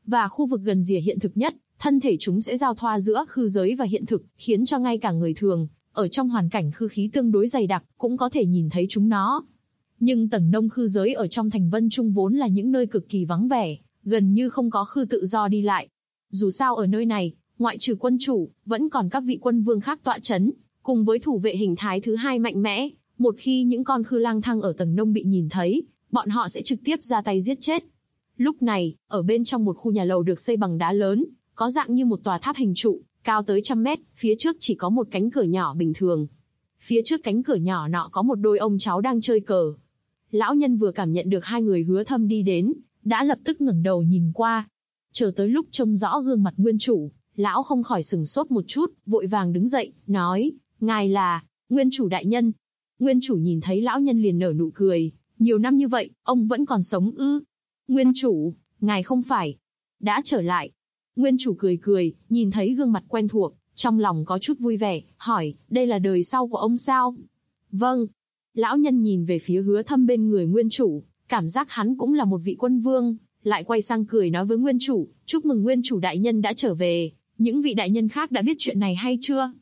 và khu vực gần rìa hiện thực nhất, thân thể chúng sẽ giao thoa giữa khư giới và hiện thực, khiến cho ngay cả người thường, ở trong hoàn cảnh khư khí tương đối dày đặc, cũng có thể nhìn thấy chúng nó. Nhưng tầng nông khư giới ở trong thành Vân Trung vốn là những nơi cực kỳ vắng vẻ, gần như không có khư tự do đi lại. Dù sao ở nơi này, ngoại trừ quân chủ, vẫn còn các vị quân vương khác tọa chấn, cùng với thủ vệ hình thái thứ hai mạnh mẽ. Một khi những con khư lang thang ở tầng nông bị nhìn thấy, bọn họ sẽ trực tiếp ra tay giết chết. Lúc này, ở bên trong một khu nhà lầu được xây bằng đá lớn, có dạng như một tòa tháp hình trụ, cao tới 100 mét, phía trước chỉ có một cánh cửa nhỏ bình thường. Phía trước cánh cửa nhỏ nọ có một đôi ông cháu đang chơi cờ. Lão nhân vừa cảm nhận được hai người Hứa Thâm đi đến, đã lập tức ngẩng đầu nhìn qua. Chờ tới lúc trông rõ gương mặt nguyên chủ, lão không khỏi sửng sốt một chút, vội vàng đứng dậy, nói, ngài là, nguyên chủ đại nhân. Nguyên chủ nhìn thấy lão nhân liền nở nụ cười, nhiều năm như vậy, ông vẫn còn sống ư? Nguyên chủ, ngài không phải, đã trở lại. Nguyên chủ cười cười, nhìn thấy gương mặt quen thuộc, trong lòng có chút vui vẻ, hỏi, đây là đời sau của ông sao? Vâng. Lão nhân nhìn về phía Hứa Thâm bên người nguyên chủ, cảm giác hắn cũng là một vị quân vương, lại quay sang cười nói với nguyên chủ, chúc mừng nguyên chủ đại nhân đã trở về, những vị đại nhân khác đã biết chuyện này hay chưa?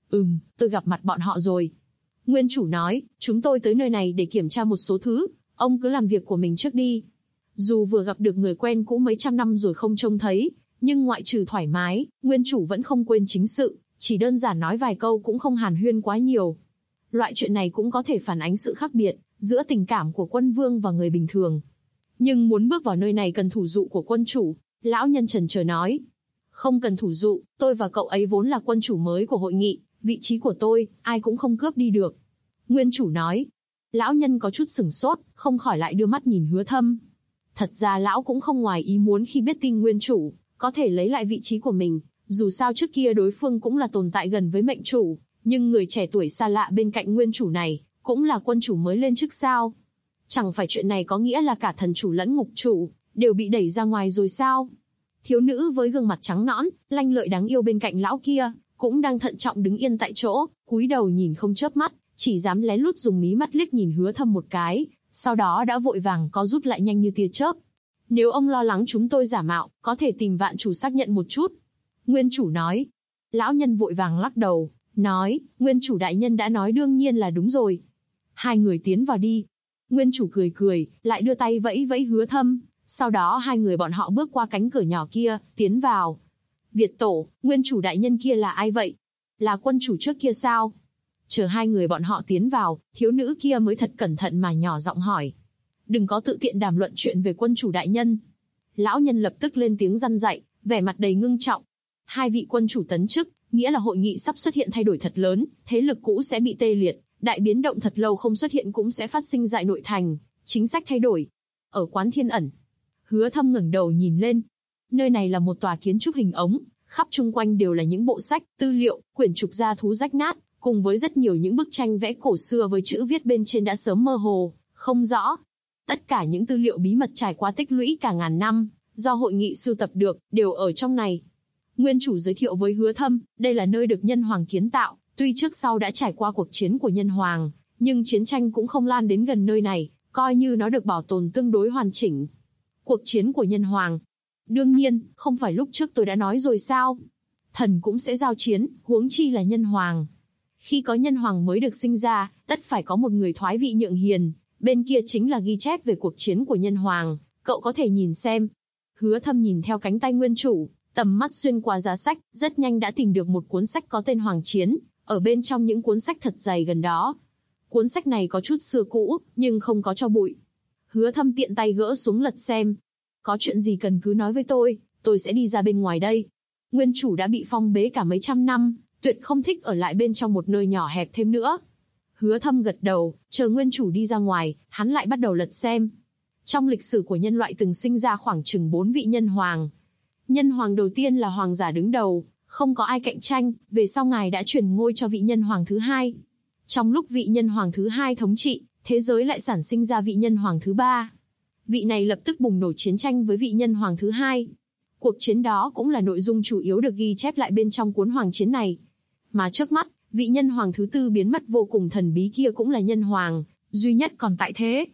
Tôi gặp mặt bọn họ rồi. Nguyên chủ nói, chúng tôi tới nơi này để kiểm tra một số thứ, ông cứ làm việc của mình trước đi. Dù vừa gặp được người quen cũ mấy trăm năm rồi không trông thấy, nhưng ngoại trừ thoải mái, nguyên chủ vẫn không quên chính sự, chỉ đơn giản nói vài câu cũng không hàn huyên quá nhiều. Loại chuyện này cũng có thể phản ánh sự khác biệt giữa tình cảm của quân vương và người bình thường. Nhưng muốn bước vào nơi này cần thủ dụ của quân chủ, lão nhân chần chờ nói. Không cần thủ dụ, tôi và cậu ấy vốn là quân chủ mới của hội nghị, vị trí của tôi, ai cũng không cướp đi được. Nguyên chủ nói. Lão nhân có chút sửng sốt, không khỏi lại đưa mắt nhìn Hứa Thâm. Thật ra lão cũng không ngoài ý muốn khi biết tin nguyên chủ có thể lấy lại vị trí của mình, dù sao trước kia đối phương cũng là tồn tại gần với mệnh chủ, nhưng người trẻ tuổi xa lạ bên cạnh nguyên chủ này, cũng là quân chủ mới lên chức sao. Chẳng phải chuyện này có nghĩa là cả thần chủ lẫn ngục chủ, đều bị đẩy ra ngoài rồi sao? Thiếu nữ với gương mặt trắng nõn, lanh lợi đáng yêu bên cạnh lão kia, cũng đang thận trọng đứng yên tại chỗ, cúi đầu nhìn không chớp mắt, chỉ dám lén lút dùng mí mắt liếc nhìn Hứa Thâm một cái, sau đó đã vội vàng co rút lại nhanh như tia chớp. Nếu ông lo lắng chúng tôi giả mạo, có thể tìm vạn chủ xác nhận một chút. Nguyên chủ nói. Lão nhân vội vàng lắc đầu, nói, nguyên chủ đại nhân đã nói đương nhiên là đúng rồi. Hai người tiến vào đi. Nguyên chủ cười cười, lại đưa tay vẫy vẫy Hứa Thâm, sau đó hai người bọn họ bước qua cánh cửa nhỏ kia, tiến vào. Việt tổ, nguyên chủ đại nhân kia là ai vậy? Là quân chủ trước kia sao? Chờ hai người bọn họ tiến vào, thiếu nữ kia mới thật cẩn thận mà nhỏ giọng hỏi. Đừng có tự tiện đàm luận chuyện về quân chủ đại nhân. Lão nhân lập tức lên tiếng răn dạy, vẻ mặt đầy ngưng trọng. Hai vị quân chủ tấn chức, nghĩa là hội nghị sắp xuất hiện thay đổi thật lớn, thế lực cũ sẽ bị tê liệt, đại biến động thật lâu không xuất hiện cũng sẽ phát sinh tại nội thành, chính sách thay đổi. Ở quán Thiên Ẩn, Hứa Thâm ngẩng đầu nhìn lên. Nơi này là một tòa kiến trúc hình ống, khắp chung quanh đều là những bộ sách, tư liệu, quyển trục gia thú rách nát, cùng với rất nhiều những bức tranh vẽ cổ xưa với chữ viết bên trên đã sớm mơ hồ, không rõ. Tất cả những tư liệu bí mật trải qua tích lũy cả ngàn năm, do hội nghị sưu tập được, đều ở trong này. Nguyên chủ giới thiệu với Hứa Thâm, đây là nơi được Nhân Hoàng kiến tạo, tuy trước sau đã trải qua cuộc chiến của Nhân Hoàng, nhưng chiến tranh cũng không lan đến gần nơi này, coi như nó được bảo tồn tương đối hoàn chỉnh. Cuộc chiến của Nhân Hoàng. Đương nhiên, không phải lúc trước tôi đã nói rồi sao? Thần cũng sẽ giao chiến, huống chi là Nhân Hoàng. Khi có Nhân Hoàng mới được sinh ra, tất phải có một người thoái vị nhượng hiền, bên kia chính là ghi chép về cuộc chiến của Nhân Hoàng, cậu có thể nhìn xem. Hứa Thâm nhìn theo cánh tay nguyên chủ, tầm mắt xuyên qua giá sách, rất nhanh đã tìm được một cuốn sách có tên Hoàng Chiến, ở bên trong những cuốn sách thật dày gần đó. Cuốn sách này có chút xưa cũ, nhưng không có tro bụi. Hứa Thâm tiện tay gỡ xuống lật xem. Có chuyện gì cần cứ nói với tôi sẽ đi ra bên ngoài đây. Nguyên chủ đã bị phong bế cả mấy trăm năm, tuyệt không thích ở lại bên trong một nơi nhỏ hẹp thêm nữa. Hứa Thâm gật đầu, chờ nguyên chủ đi ra ngoài, hắn lại bắt đầu lật xem. Trong lịch sử của nhân loại từng sinh ra khoảng chừng 4 vị nhân hoàng. Nhân hoàng đầu tiên là hoàng giả đứng đầu, không có ai cạnh tranh, về sau ngài đã truyền ngôi cho vị nhân hoàng thứ hai. Trong lúc vị nhân hoàng thứ hai thống trị, thế giới lại sản sinh ra vị nhân hoàng thứ ba. Vị này lập tức bùng nổ chiến tranh với vị nhân hoàng thứ hai. Cuộc chiến đó cũng là nội dung chủ yếu được ghi chép lại bên trong cuốn Hoàng Chiến này. Mà trước mắt, vị nhân hoàng thứ tư biến mất vô cùng thần bí kia cũng là nhân hoàng, duy nhất còn tại thế.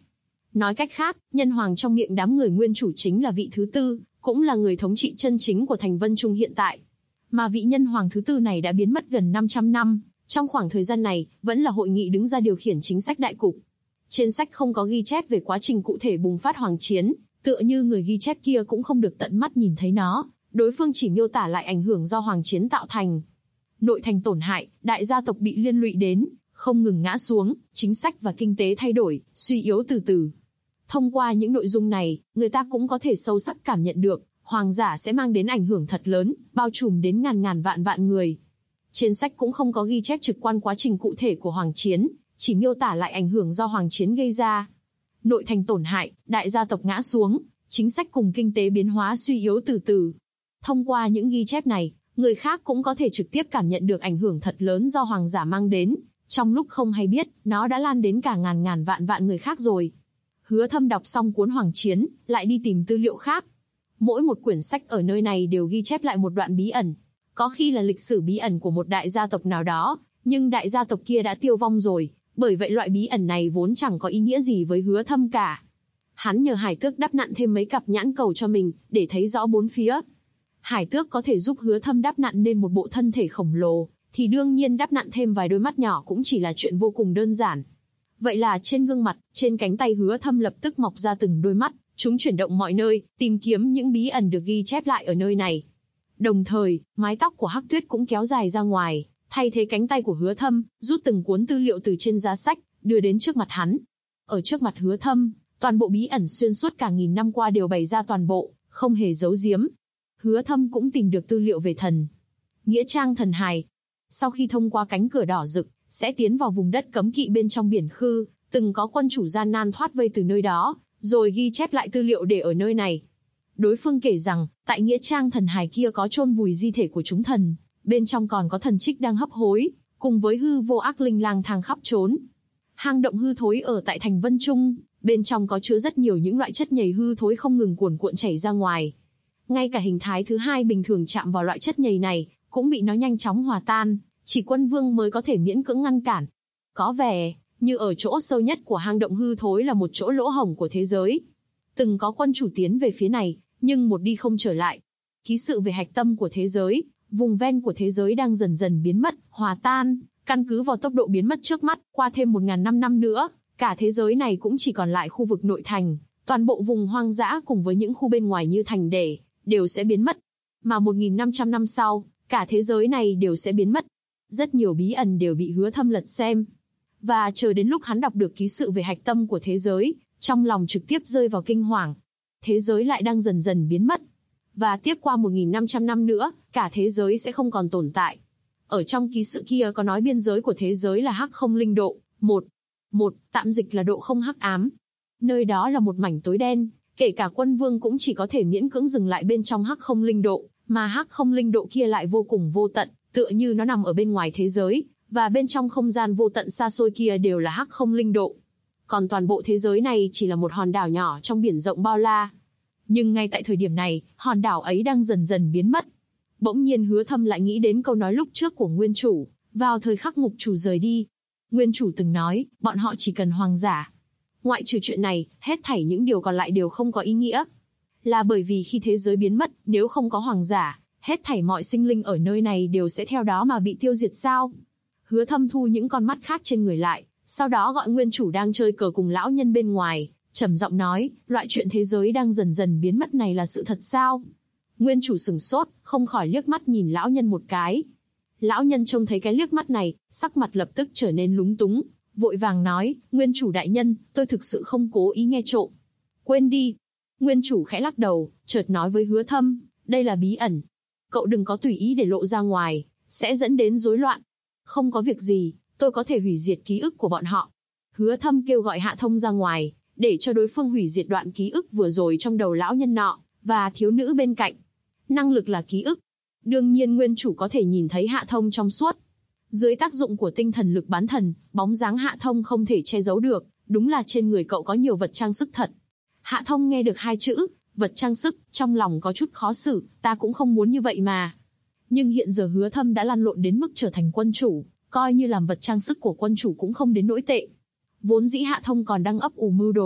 Nói cách khác, nhân hoàng trong miệng đám người nguyên chủ chính là vị thứ tư, cũng là người thống trị chân chính của thành Vân Trung hiện tại. Mà vị nhân hoàng thứ tư này đã biến mất gần 500 năm, trong khoảng thời gian này, vẫn là hội nghị đứng ra điều khiển chính sách đại cục. Trên sách không có ghi chép về quá trình cụ thể bùng phát hoàng chiến, tựa như người ghi chép kia cũng không được tận mắt nhìn thấy nó, đối phương chỉ miêu tả lại ảnh hưởng do hoàng chiến tạo thành. Nội thành tổn hại, đại gia tộc bị liên lụy đến, không ngừng ngã xuống, chính sách và kinh tế thay đổi, suy yếu từ từ. Thông qua những nội dung này, người ta cũng có thể sâu sắc cảm nhận được, hoàng giả sẽ mang đến ảnh hưởng thật lớn, bao trùm đến ngàn ngàn vạn vạn người. Trên sách cũng không có ghi chép trực quan quá trình cụ thể của hoàng chiến, chỉ miêu tả lại ảnh hưởng do hoàng chiến gây ra. Nội thành tổn hại, đại gia tộc ngã xuống, chính sách cùng kinh tế biến hóa suy yếu từ từ. Thông qua những ghi chép này, người khác cũng có thể trực tiếp cảm nhận được ảnh hưởng thật lớn do hoàng giả mang đến, trong lúc không hay biết, nó đã lan đến cả ngàn ngàn vạn vạn người khác rồi. Hứa Thâm đọc xong cuốn Hoàng Chiến, lại đi tìm tư liệu khác. Mỗi một quyển sách ở nơi này đều ghi chép lại một đoạn bí ẩn. Có khi là lịch sử bí ẩn của một đại gia tộc nào đó, nhưng đại gia tộc kia đã tiêu vong rồi, bởi vậy loại bí ẩn này vốn chẳng có ý nghĩa gì với Hứa Thâm cả. Hắn nhờ Hải Tước đắp nặn thêm mấy cặp nhãn cầu cho mình, để thấy rõ bốn phía. Hải Tước có thể giúp Hứa Thâm đắp nặn nên một bộ thân thể khổng lồ, thì đương nhiên đắp nặn thêm vài đôi mắt nhỏ cũng chỉ là chuyện vô cùng đơn giản. Vậy là trên gương mặt, trên cánh tay Hứa Thâm lập tức mọc ra từng đôi mắt, chúng chuyển động mọi nơi, tìm kiếm những bí ẩn được ghi chép lại ở nơi này. Đồng thời, mái tóc của Hắc Tuyết cũng kéo dài ra ngoài, thay thế cánh tay của Hứa Thâm, rút từng cuốn tư liệu từ trên giá sách, đưa đến trước mặt hắn. Ở trước mặt Hứa Thâm, toàn bộ bí ẩn xuyên suốt cả nghìn năm qua đều bày ra toàn bộ, không hề giấu giếm. Hứa Thâm cũng tìm được tư liệu về thần Nghĩa Trang Thần Hài. Sau khi thông qua cánh cửa đỏ rực, sẽ tiến vào vùng đất cấm kỵ bên trong biển khư, từng có quân chủ gian nan thoát vây từ nơi đó, rồi ghi chép lại tư liệu để ở nơi này. Đối phương kể rằng, tại Nghĩa Trang Thần Hài kia có chôn vùi di thể của chúng thần, bên trong còn có thần trích đang hấp hối, cùng với hư vô ác linh lang thang khắp trốn. Hang động hư thối ở tại thành Vân Trung, bên trong có chứa rất nhiều những loại chất nhầy hư thối không ngừng cuồn cuộn chảy ra ngoài. Ngay cả hình thái thứ hai bình thường chạm vào loại chất nhầy này, cũng bị nó nhanh chóng hòa tan, chỉ Quân Vương mới có thể miễn cưỡng ngăn cản. Có vẻ như ở chỗ sâu nhất của hang động hư thối là một chỗ lỗ hổng của thế giới. Từng có quân chủ tiến về phía này, nhưng một đi không trở lại. Ký sự về hạch tâm của thế giới, vùng ven của thế giới đang dần dần biến mất, hòa tan, căn cứ vào tốc độ biến mất trước mắt, qua thêm 1.500 năm nữa, cả thế giới này cũng chỉ còn lại khu vực nội thành, toàn bộ vùng hoang dã cùng với những khu bên ngoài như thành Đề, đều sẽ biến mất. Mà 1.500 năm sau, cả thế giới này đều sẽ biến mất. Rất nhiều bí ẩn đều bị Hứa Thâm lật xem. Và chờ đến lúc hắn đọc được ký sự về hạch tâm của thế giới, trong lòng trực tiếp rơi vào kinh hoàng. Thế giới lại đang dần dần biến mất. Và tiếp qua 1.500 năm nữa, cả thế giới sẽ không còn tồn tại. Ở trong ký sự kia có nói biên giới của thế giới là hắc không linh độ, một, tạm dịch là độ không hắc ám. Nơi đó là một mảnh tối đen, kể cả Quân Vương cũng chỉ có thể miễn cưỡng dừng lại bên trong hắc không linh độ, mà hắc không linh độ kia lại vô cùng vô tận, tựa như nó nằm ở bên ngoài thế giới, và bên trong không gian vô tận xa xôi kia đều là hắc không linh độ. Còn toàn bộ thế giới này chỉ là một hòn đảo nhỏ trong biển rộng bao la. Nhưng ngay tại thời điểm này, hòn đảo ấy đang dần dần biến mất. Bỗng nhiên Hứa Thâm lại nghĩ đến câu nói lúc trước của Nguyên Chủ, vào thời khắc Ngục Chủ rời đi. Nguyên Chủ từng nói, bọn họ chỉ cần hoàng giả. Ngoại trừ chuyện này, hết thảy những điều còn lại đều không có ý nghĩa. Là bởi vì khi thế giới biến mất, nếu không có hoàng giả, hết thảy mọi sinh linh ở nơi này đều sẽ theo đó mà bị tiêu diệt sao? Hứa Thâm thu những con mắt khác trên người lại, sau đó gọi Nguyên Chủ đang chơi cờ cùng lão nhân bên ngoài, trầm giọng nói, loại chuyện thế giới đang dần dần biến mất này là sự thật sao? Nguyên Chủ sửng sốt, không khỏi liếc mắt nhìn lão nhân một cái. Lão nhân trông thấy cái liếc mắt này, sắc mặt lập tức trở nên lúng túng, vội vàng nói, Nguyên Chủ đại nhân, tôi thực sự không cố ý nghe trộm. Quên đi. Nguyên Chủ khẽ lắc đầu, chợt nói với Hứa Thâm, đây là bí ẩn. Cậu đừng có tùy ý để lộ ra ngoài, sẽ dẫn đến rối loạn. Không có việc gì, tôi có thể hủy diệt ký ức của bọn họ. Hứa Thâm kêu gọi Hạ Thông ra ngoài, để cho đối phương hủy diệt đoạn ký ức vừa rồi trong đầu lão nhân nọ, và thiếu nữ bên cạnh. Năng lực là ký ức. Đương nhiên Nguyên Chủ có thể nhìn thấy Hạ Thông trong suốt. Dưới tác dụng của tinh thần lực bán thần, bóng dáng Hạ Thông không thể che giấu được, đúng là trên người cậu có nhiều vật trang sức thật. Hạ Thông nghe được hai chữ, vật trang sức, trong lòng có chút khó xử, ta cũng không muốn như vậy mà. Nhưng hiện giờ Hứa Thâm đã lăn lộn đến mức trở thành quân chủ, coi như làm vật trang sức của quân chủ cũng không đến nỗi tệ. Vốn dĩ Hạ Thông còn đang ấp ủ mưu đồ,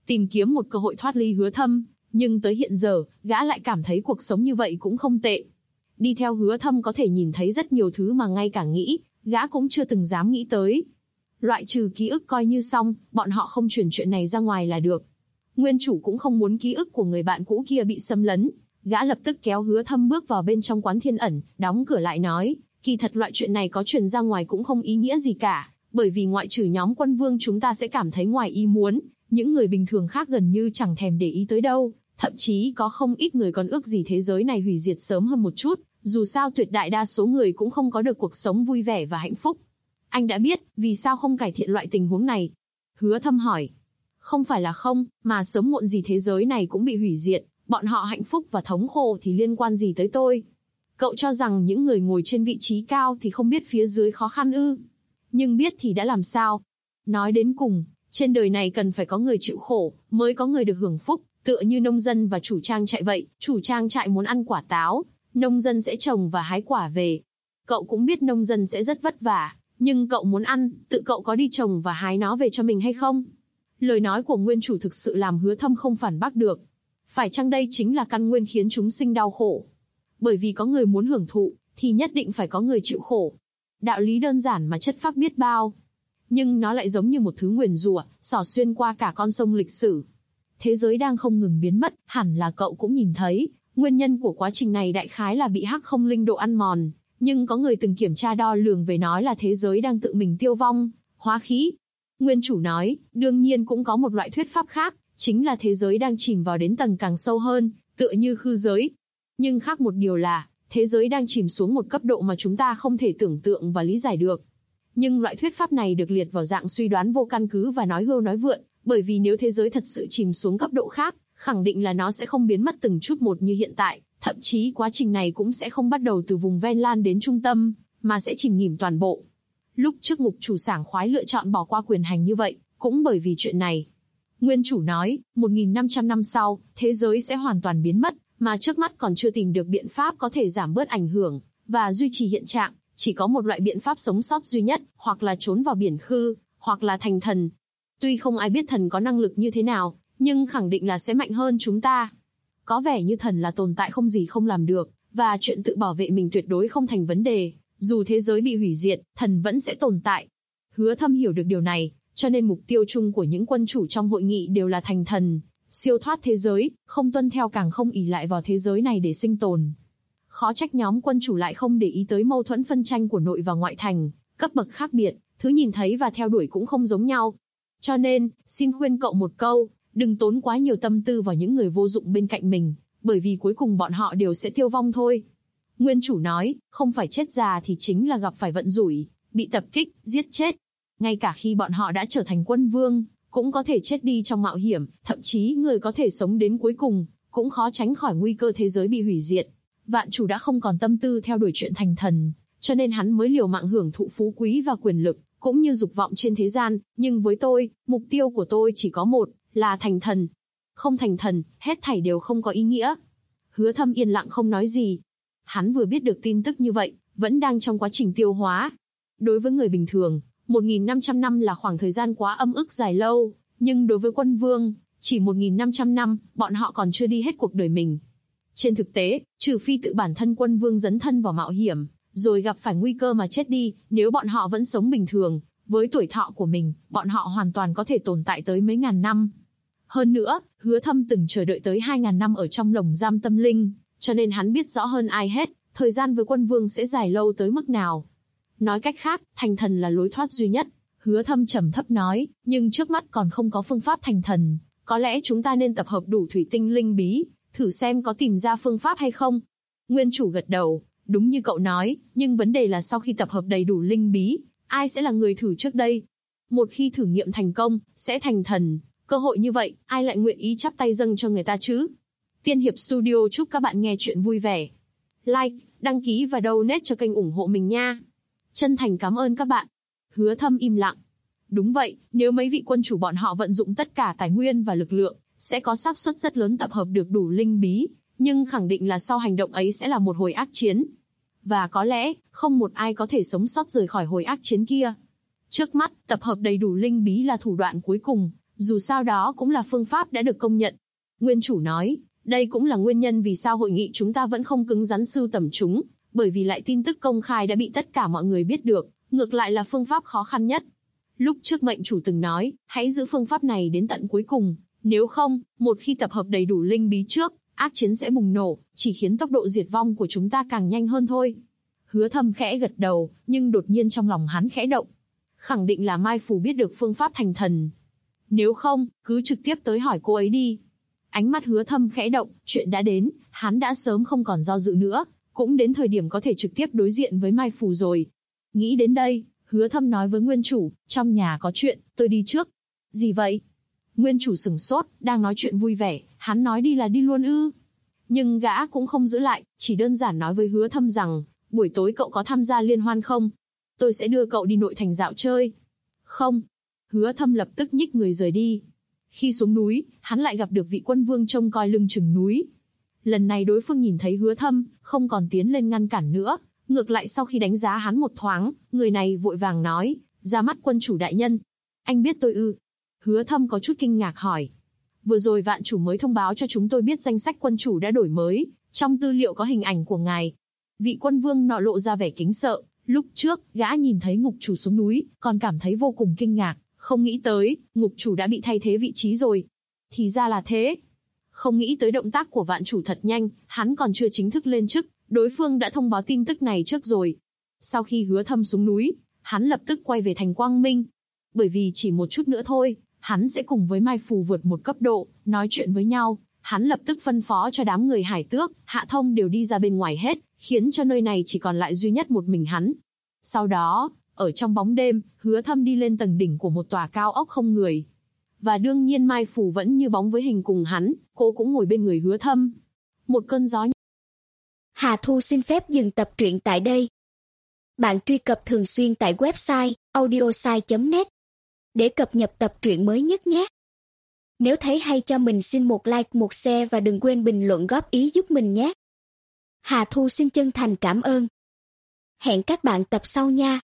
tìm kiếm một cơ hội thoát ly Hứa Thâm, nhưng tới hiện giờ, gã lại cảm thấy cuộc sống như vậy cũng không tệ. Đi theo Hứa Thâm có thể nhìn thấy rất nhiều thứ mà ngay cả nghĩ, gã cũng chưa từng dám nghĩ tới. Loại trừ ký ức coi như xong, bọn họ không truyền chuyện này ra ngoài là được. Nguyên chủ cũng không muốn ký ức của người bạn cũ kia bị xâm lấn, gã lập tức kéo Hứa Thâm bước vào bên trong quán Thiên Ẩn, đóng cửa lại nói, kỳ thật loại chuyện này có truyền ra ngoài cũng không ý nghĩa gì cả, bởi vì ngoại trừ nhóm Quân Vương chúng ta sẽ cảm thấy ngoài ý muốn, những người bình thường khác gần như chẳng thèm để ý tới đâu, thậm chí có không ít người còn ước gì thế giới này hủy diệt sớm hơn một chút, dù sao tuyệt đại đa số người cũng không có được cuộc sống vui vẻ và hạnh phúc. Anh đã biết, vì sao không cải thiện loại tình huống này? Hứa Thâm hỏi. Không phải là không, mà sớm muộn gì thế giới này cũng bị hủy diệt, bọn họ hạnh phúc và thống khổ thì liên quan gì tới tôi? Cậu cho rằng những người ngồi trên vị trí cao thì không biết phía dưới khó khăn ư? Nhưng biết thì đã làm sao? Nói đến cùng, trên đời này cần phải có người chịu khổ, mới có người được hưởng phúc, tựa như nông dân và chủ trang trại vậy, chủ trang trại muốn ăn quả táo, nông dân sẽ trồng và hái quả về. Cậu cũng biết nông dân sẽ rất vất vả, nhưng cậu muốn ăn, tự cậu có đi trồng và hái nó về cho mình hay không? Lời nói của nguyên chủ thực sự làm Hứa Thâm không phản bác được. Phải chăng đây chính là căn nguyên khiến chúng sinh đau khổ? Bởi vì có người muốn hưởng thụ, thì nhất định phải có người chịu khổ. Đạo lý đơn giản mà chất phác biết bao. Nhưng nó lại giống như một thứ nguyền rủa, xỏ xuyên qua cả con sông lịch sử. Thế giới đang không ngừng biến mất, hẳn là cậu cũng nhìn thấy, nguyên nhân của quá trình này đại khái là bị hắc không linh độ ăn mòn. Nhưng có người từng kiểm tra đo lường về nói là thế giới đang tự mình tiêu vong, hóa khí. Nguyên chủ nói, đương nhiên cũng có một loại thuyết pháp khác, chính là thế giới đang chìm vào đến tầng càng sâu hơn, tựa như khư giới. Nhưng khác một điều là, thế giới đang chìm xuống một cấp độ mà chúng ta không thể tưởng tượng và lý giải được. Nhưng loại thuyết pháp này được liệt vào dạng suy đoán vô căn cứ và nói hưu nói vượn, bởi vì nếu thế giới thật sự chìm xuống cấp độ khác, khẳng định là nó sẽ không biến mất từng chút một như hiện tại, thậm chí quá trình này cũng sẽ không bắt đầu từ vùng ven lan đến trung tâm, mà sẽ chìm nghỉm toàn bộ. Lúc trước ngục chủ sảng khoái lựa chọn bỏ qua quyền hành như vậy, cũng bởi vì chuyện này. Nguyên chủ nói, 1.500 năm sau, thế giới sẽ hoàn toàn biến mất, mà trước mắt còn chưa tìm được biện pháp có thể giảm bớt ảnh hưởng, và duy trì hiện trạng, chỉ có một loại biện pháp sống sót duy nhất, hoặc là trốn vào biển khư, hoặc là thành thần. Tuy không ai biết thần có năng lực như thế nào, nhưng khẳng định là sẽ mạnh hơn chúng ta. Có vẻ như thần là tồn tại không gì không làm được, và chuyện tự bảo vệ mình tuyệt đối không thành vấn đề, dù thế giới bị hủy diệt, thần vẫn sẽ tồn tại. Hứa Thâm hiểu được điều này, cho nên mục tiêu chung của những quân chủ trong hội nghị đều là thành thần, siêu thoát thế giới, không tuân theo càng không ỷ lại vào thế giới này để sinh tồn. Khó trách nhóm quân chủ lại không để ý tới mâu thuẫn phân tranh của nội và ngoại thành, cấp bậc khác biệt, thứ nhìn thấy và theo đuổi cũng không giống nhau. Cho nên, xin khuyên cậu một câu, đừng tốn quá nhiều tâm tư vào những người vô dụng bên cạnh mình, bởi vì cuối cùng bọn họ đều sẽ tiêu vong thôi. Nguyên chủ nói, không phải chết già thì chính là gặp phải vận rủi, bị tập kích, giết chết. Ngay cả khi bọn họ đã trở thành quân vương, cũng có thể chết đi trong mạo hiểm, thậm chí người có thể sống đến cuối cùng, cũng khó tránh khỏi nguy cơ thế giới bị hủy diệt. Vạn chủ đã không còn tâm tư theo đuổi chuyện thành thần, cho nên hắn mới liều mạng hưởng thụ phú quý và quyền lực, cũng như dục vọng trên thế gian, nhưng với tôi, mục tiêu của tôi chỉ có một, là thành thần. Không thành thần, hết thảy đều không có ý nghĩa. Hứa Thâm yên lặng không nói gì. Hắn vừa biết được tin tức như vậy, vẫn đang trong quá trình tiêu hóa. Đối với người bình thường, 1.500 năm là khoảng thời gian quá âm ức dài lâu, nhưng đối với quân vương, chỉ 1.500 năm, bọn họ còn chưa đi hết cuộc đời mình. Trên thực tế, trừ phi tự bản thân quân vương dấn thân vào mạo hiểm, rồi gặp phải nguy cơ mà chết đi, nếu bọn họ vẫn sống bình thường, với tuổi thọ của mình, bọn họ hoàn toàn có thể tồn tại tới mấy ngàn năm. Hơn nữa, Hứa Thâm từng chờ đợi tới 2.000 năm ở trong lồng giam tâm linh, cho nên hắn biết rõ hơn ai hết, thời gian với quân vương sẽ dài lâu tới mức nào. Nói cách khác, thành thần là lối thoát duy nhất. Hứa Thâm trầm thấp nói, nhưng trước mắt còn không có phương pháp thành thần, có lẽ chúng ta nên tập hợp đủ thủy tinh linh bí, thử xem có tìm ra phương pháp hay không. Nguyên chủ gật đầu, đúng như cậu nói, nhưng vấn đề là sau khi tập hợp đầy đủ linh bí, ai sẽ là người thử trước đây? Một khi thử nghiệm thành công, sẽ thành thần, cơ hội như vậy, ai lại nguyện ý chắp tay dâng cho người ta chứ? Tiên Hiệp Studio chúc các bạn nghe chuyện vui vẻ. Like, đăng ký và donate cho kênh ủng hộ mình nha. Chân thành cảm ơn các bạn. Hứa Thâm im lặng. Đúng vậy, nếu mấy vị quân chủ bọn họ vận dụng tất cả tài nguyên và lực lượng, sẽ có xác suất rất lớn tập hợp được đủ linh bí, nhưng khẳng định là sau hành động ấy sẽ là một hồi ác chiến. Và có lẽ, không một ai có thể sống sót rời khỏi hồi ác chiến kia. Trước mắt, tập hợp đầy đủ linh bí là thủ đoạn cuối cùng, Dù sao đó cũng là phương pháp đã được công nhận. Nguyên chủ nói, đây cũng là nguyên nhân vì sao hội nghị chúng ta vẫn không cứng rắn sưu tầm chúng, bởi vì lại tin tức công khai đã bị tất cả mọi người biết được, ngược lại là phương pháp khó khăn nhất. Lúc trước mệnh chủ từng nói, hãy giữ phương pháp này đến tận cuối cùng, nếu không, một khi tập hợp đầy đủ linh bí trước, ác chiến sẽ bùng nổ, chỉ khiến tốc độ diệt vong của chúng ta càng nhanh hơn thôi. Hứa Thâm khẽ gật đầu, nhưng đột nhiên trong lòng hắn khẽ động. Khẳng định là Mai Phù biết được phương pháp thành thần. Nếu không, cứ trực tiếp tới hỏi cô ấy đi. Ánh mắt Hứa Thâm khẽ động, chuyện đã đến, hắn đã sớm không còn do dự nữa, cũng đến thời điểm có thể trực tiếp đối diện với Mai Phù rồi. Nghĩ đến đây, Hứa Thâm nói với nguyên chủ, trong nhà có chuyện, tôi đi trước. Gì vậy? Nguyên chủ sửng sốt, đang nói chuyện vui vẻ, hắn nói đi là đi luôn ư? Nhưng gã cũng không giữ lại, chỉ đơn giản nói với Hứa Thâm rằng, buổi tối cậu có tham gia liên hoan không? Tôi sẽ đưa cậu đi nội thành dạo chơi. Không. Hứa Thâm lập tức nhích người rời đi. Khi xuống núi, hắn lại gặp được vị quân vương trông coi lưng chừng núi. Lần này đối phương nhìn thấy Hứa Thâm, không còn tiến lên ngăn cản nữa, ngược lại sau khi đánh giá hắn một thoáng, người này vội vàng nói, ra mắt quân chủ đại nhân. Anh biết tôi ư? Hứa Thâm có chút kinh ngạc hỏi. Vừa rồi vạn chủ mới thông báo cho chúng tôi biết danh sách quân chủ đã đổi mới, trong tư liệu có hình ảnh của ngài. Vị quân vương nọ lộ ra vẻ kính sợ, lúc trước, gã nhìn thấy ngục chủ xuống núi, còn cảm thấy vô cùng kinh ngạc, không nghĩ tới, ngục chủ đã bị thay thế vị trí rồi. Thì ra là thế. Không nghĩ tới động tác của vạn chủ thật nhanh, hắn còn chưa chính thức lên chức, đối phương đã thông báo tin tức này trước rồi. Sau khi Hứa Thâm xuống núi, hắn lập tức quay về thành Quang Minh. Bởi vì chỉ một chút nữa thôi, hắn sẽ cùng với Mai Phù vượt một cấp độ, nói chuyện với nhau. Hắn lập tức phân phó cho đám người Hải Tước, Hạ Thông đều đi ra bên ngoài hết, khiến cho nơi này chỉ còn lại duy nhất một mình hắn. Sau đó, ở trong bóng đêm, Hứa Thâm đi lên tầng đỉnh của một tòa cao ốc không người. Và đương nhiên Mai Phù vẫn như bóng với hình cùng hắn, cô cũng ngồi bên người Hứa Thâm. Một cơn gió. Hà Thu xin phép dừng tập truyện tại đây. Bạn truy cập thường xuyên tại website audiosai.net để cập nhật tập truyện mới nhất nhé. Nếu thấy hay cho mình xin một like, một share và đừng quên bình luận góp ý giúp mình nhé. Hà Thu xin chân thành cảm ơn. Hẹn các bạn tập sau nha.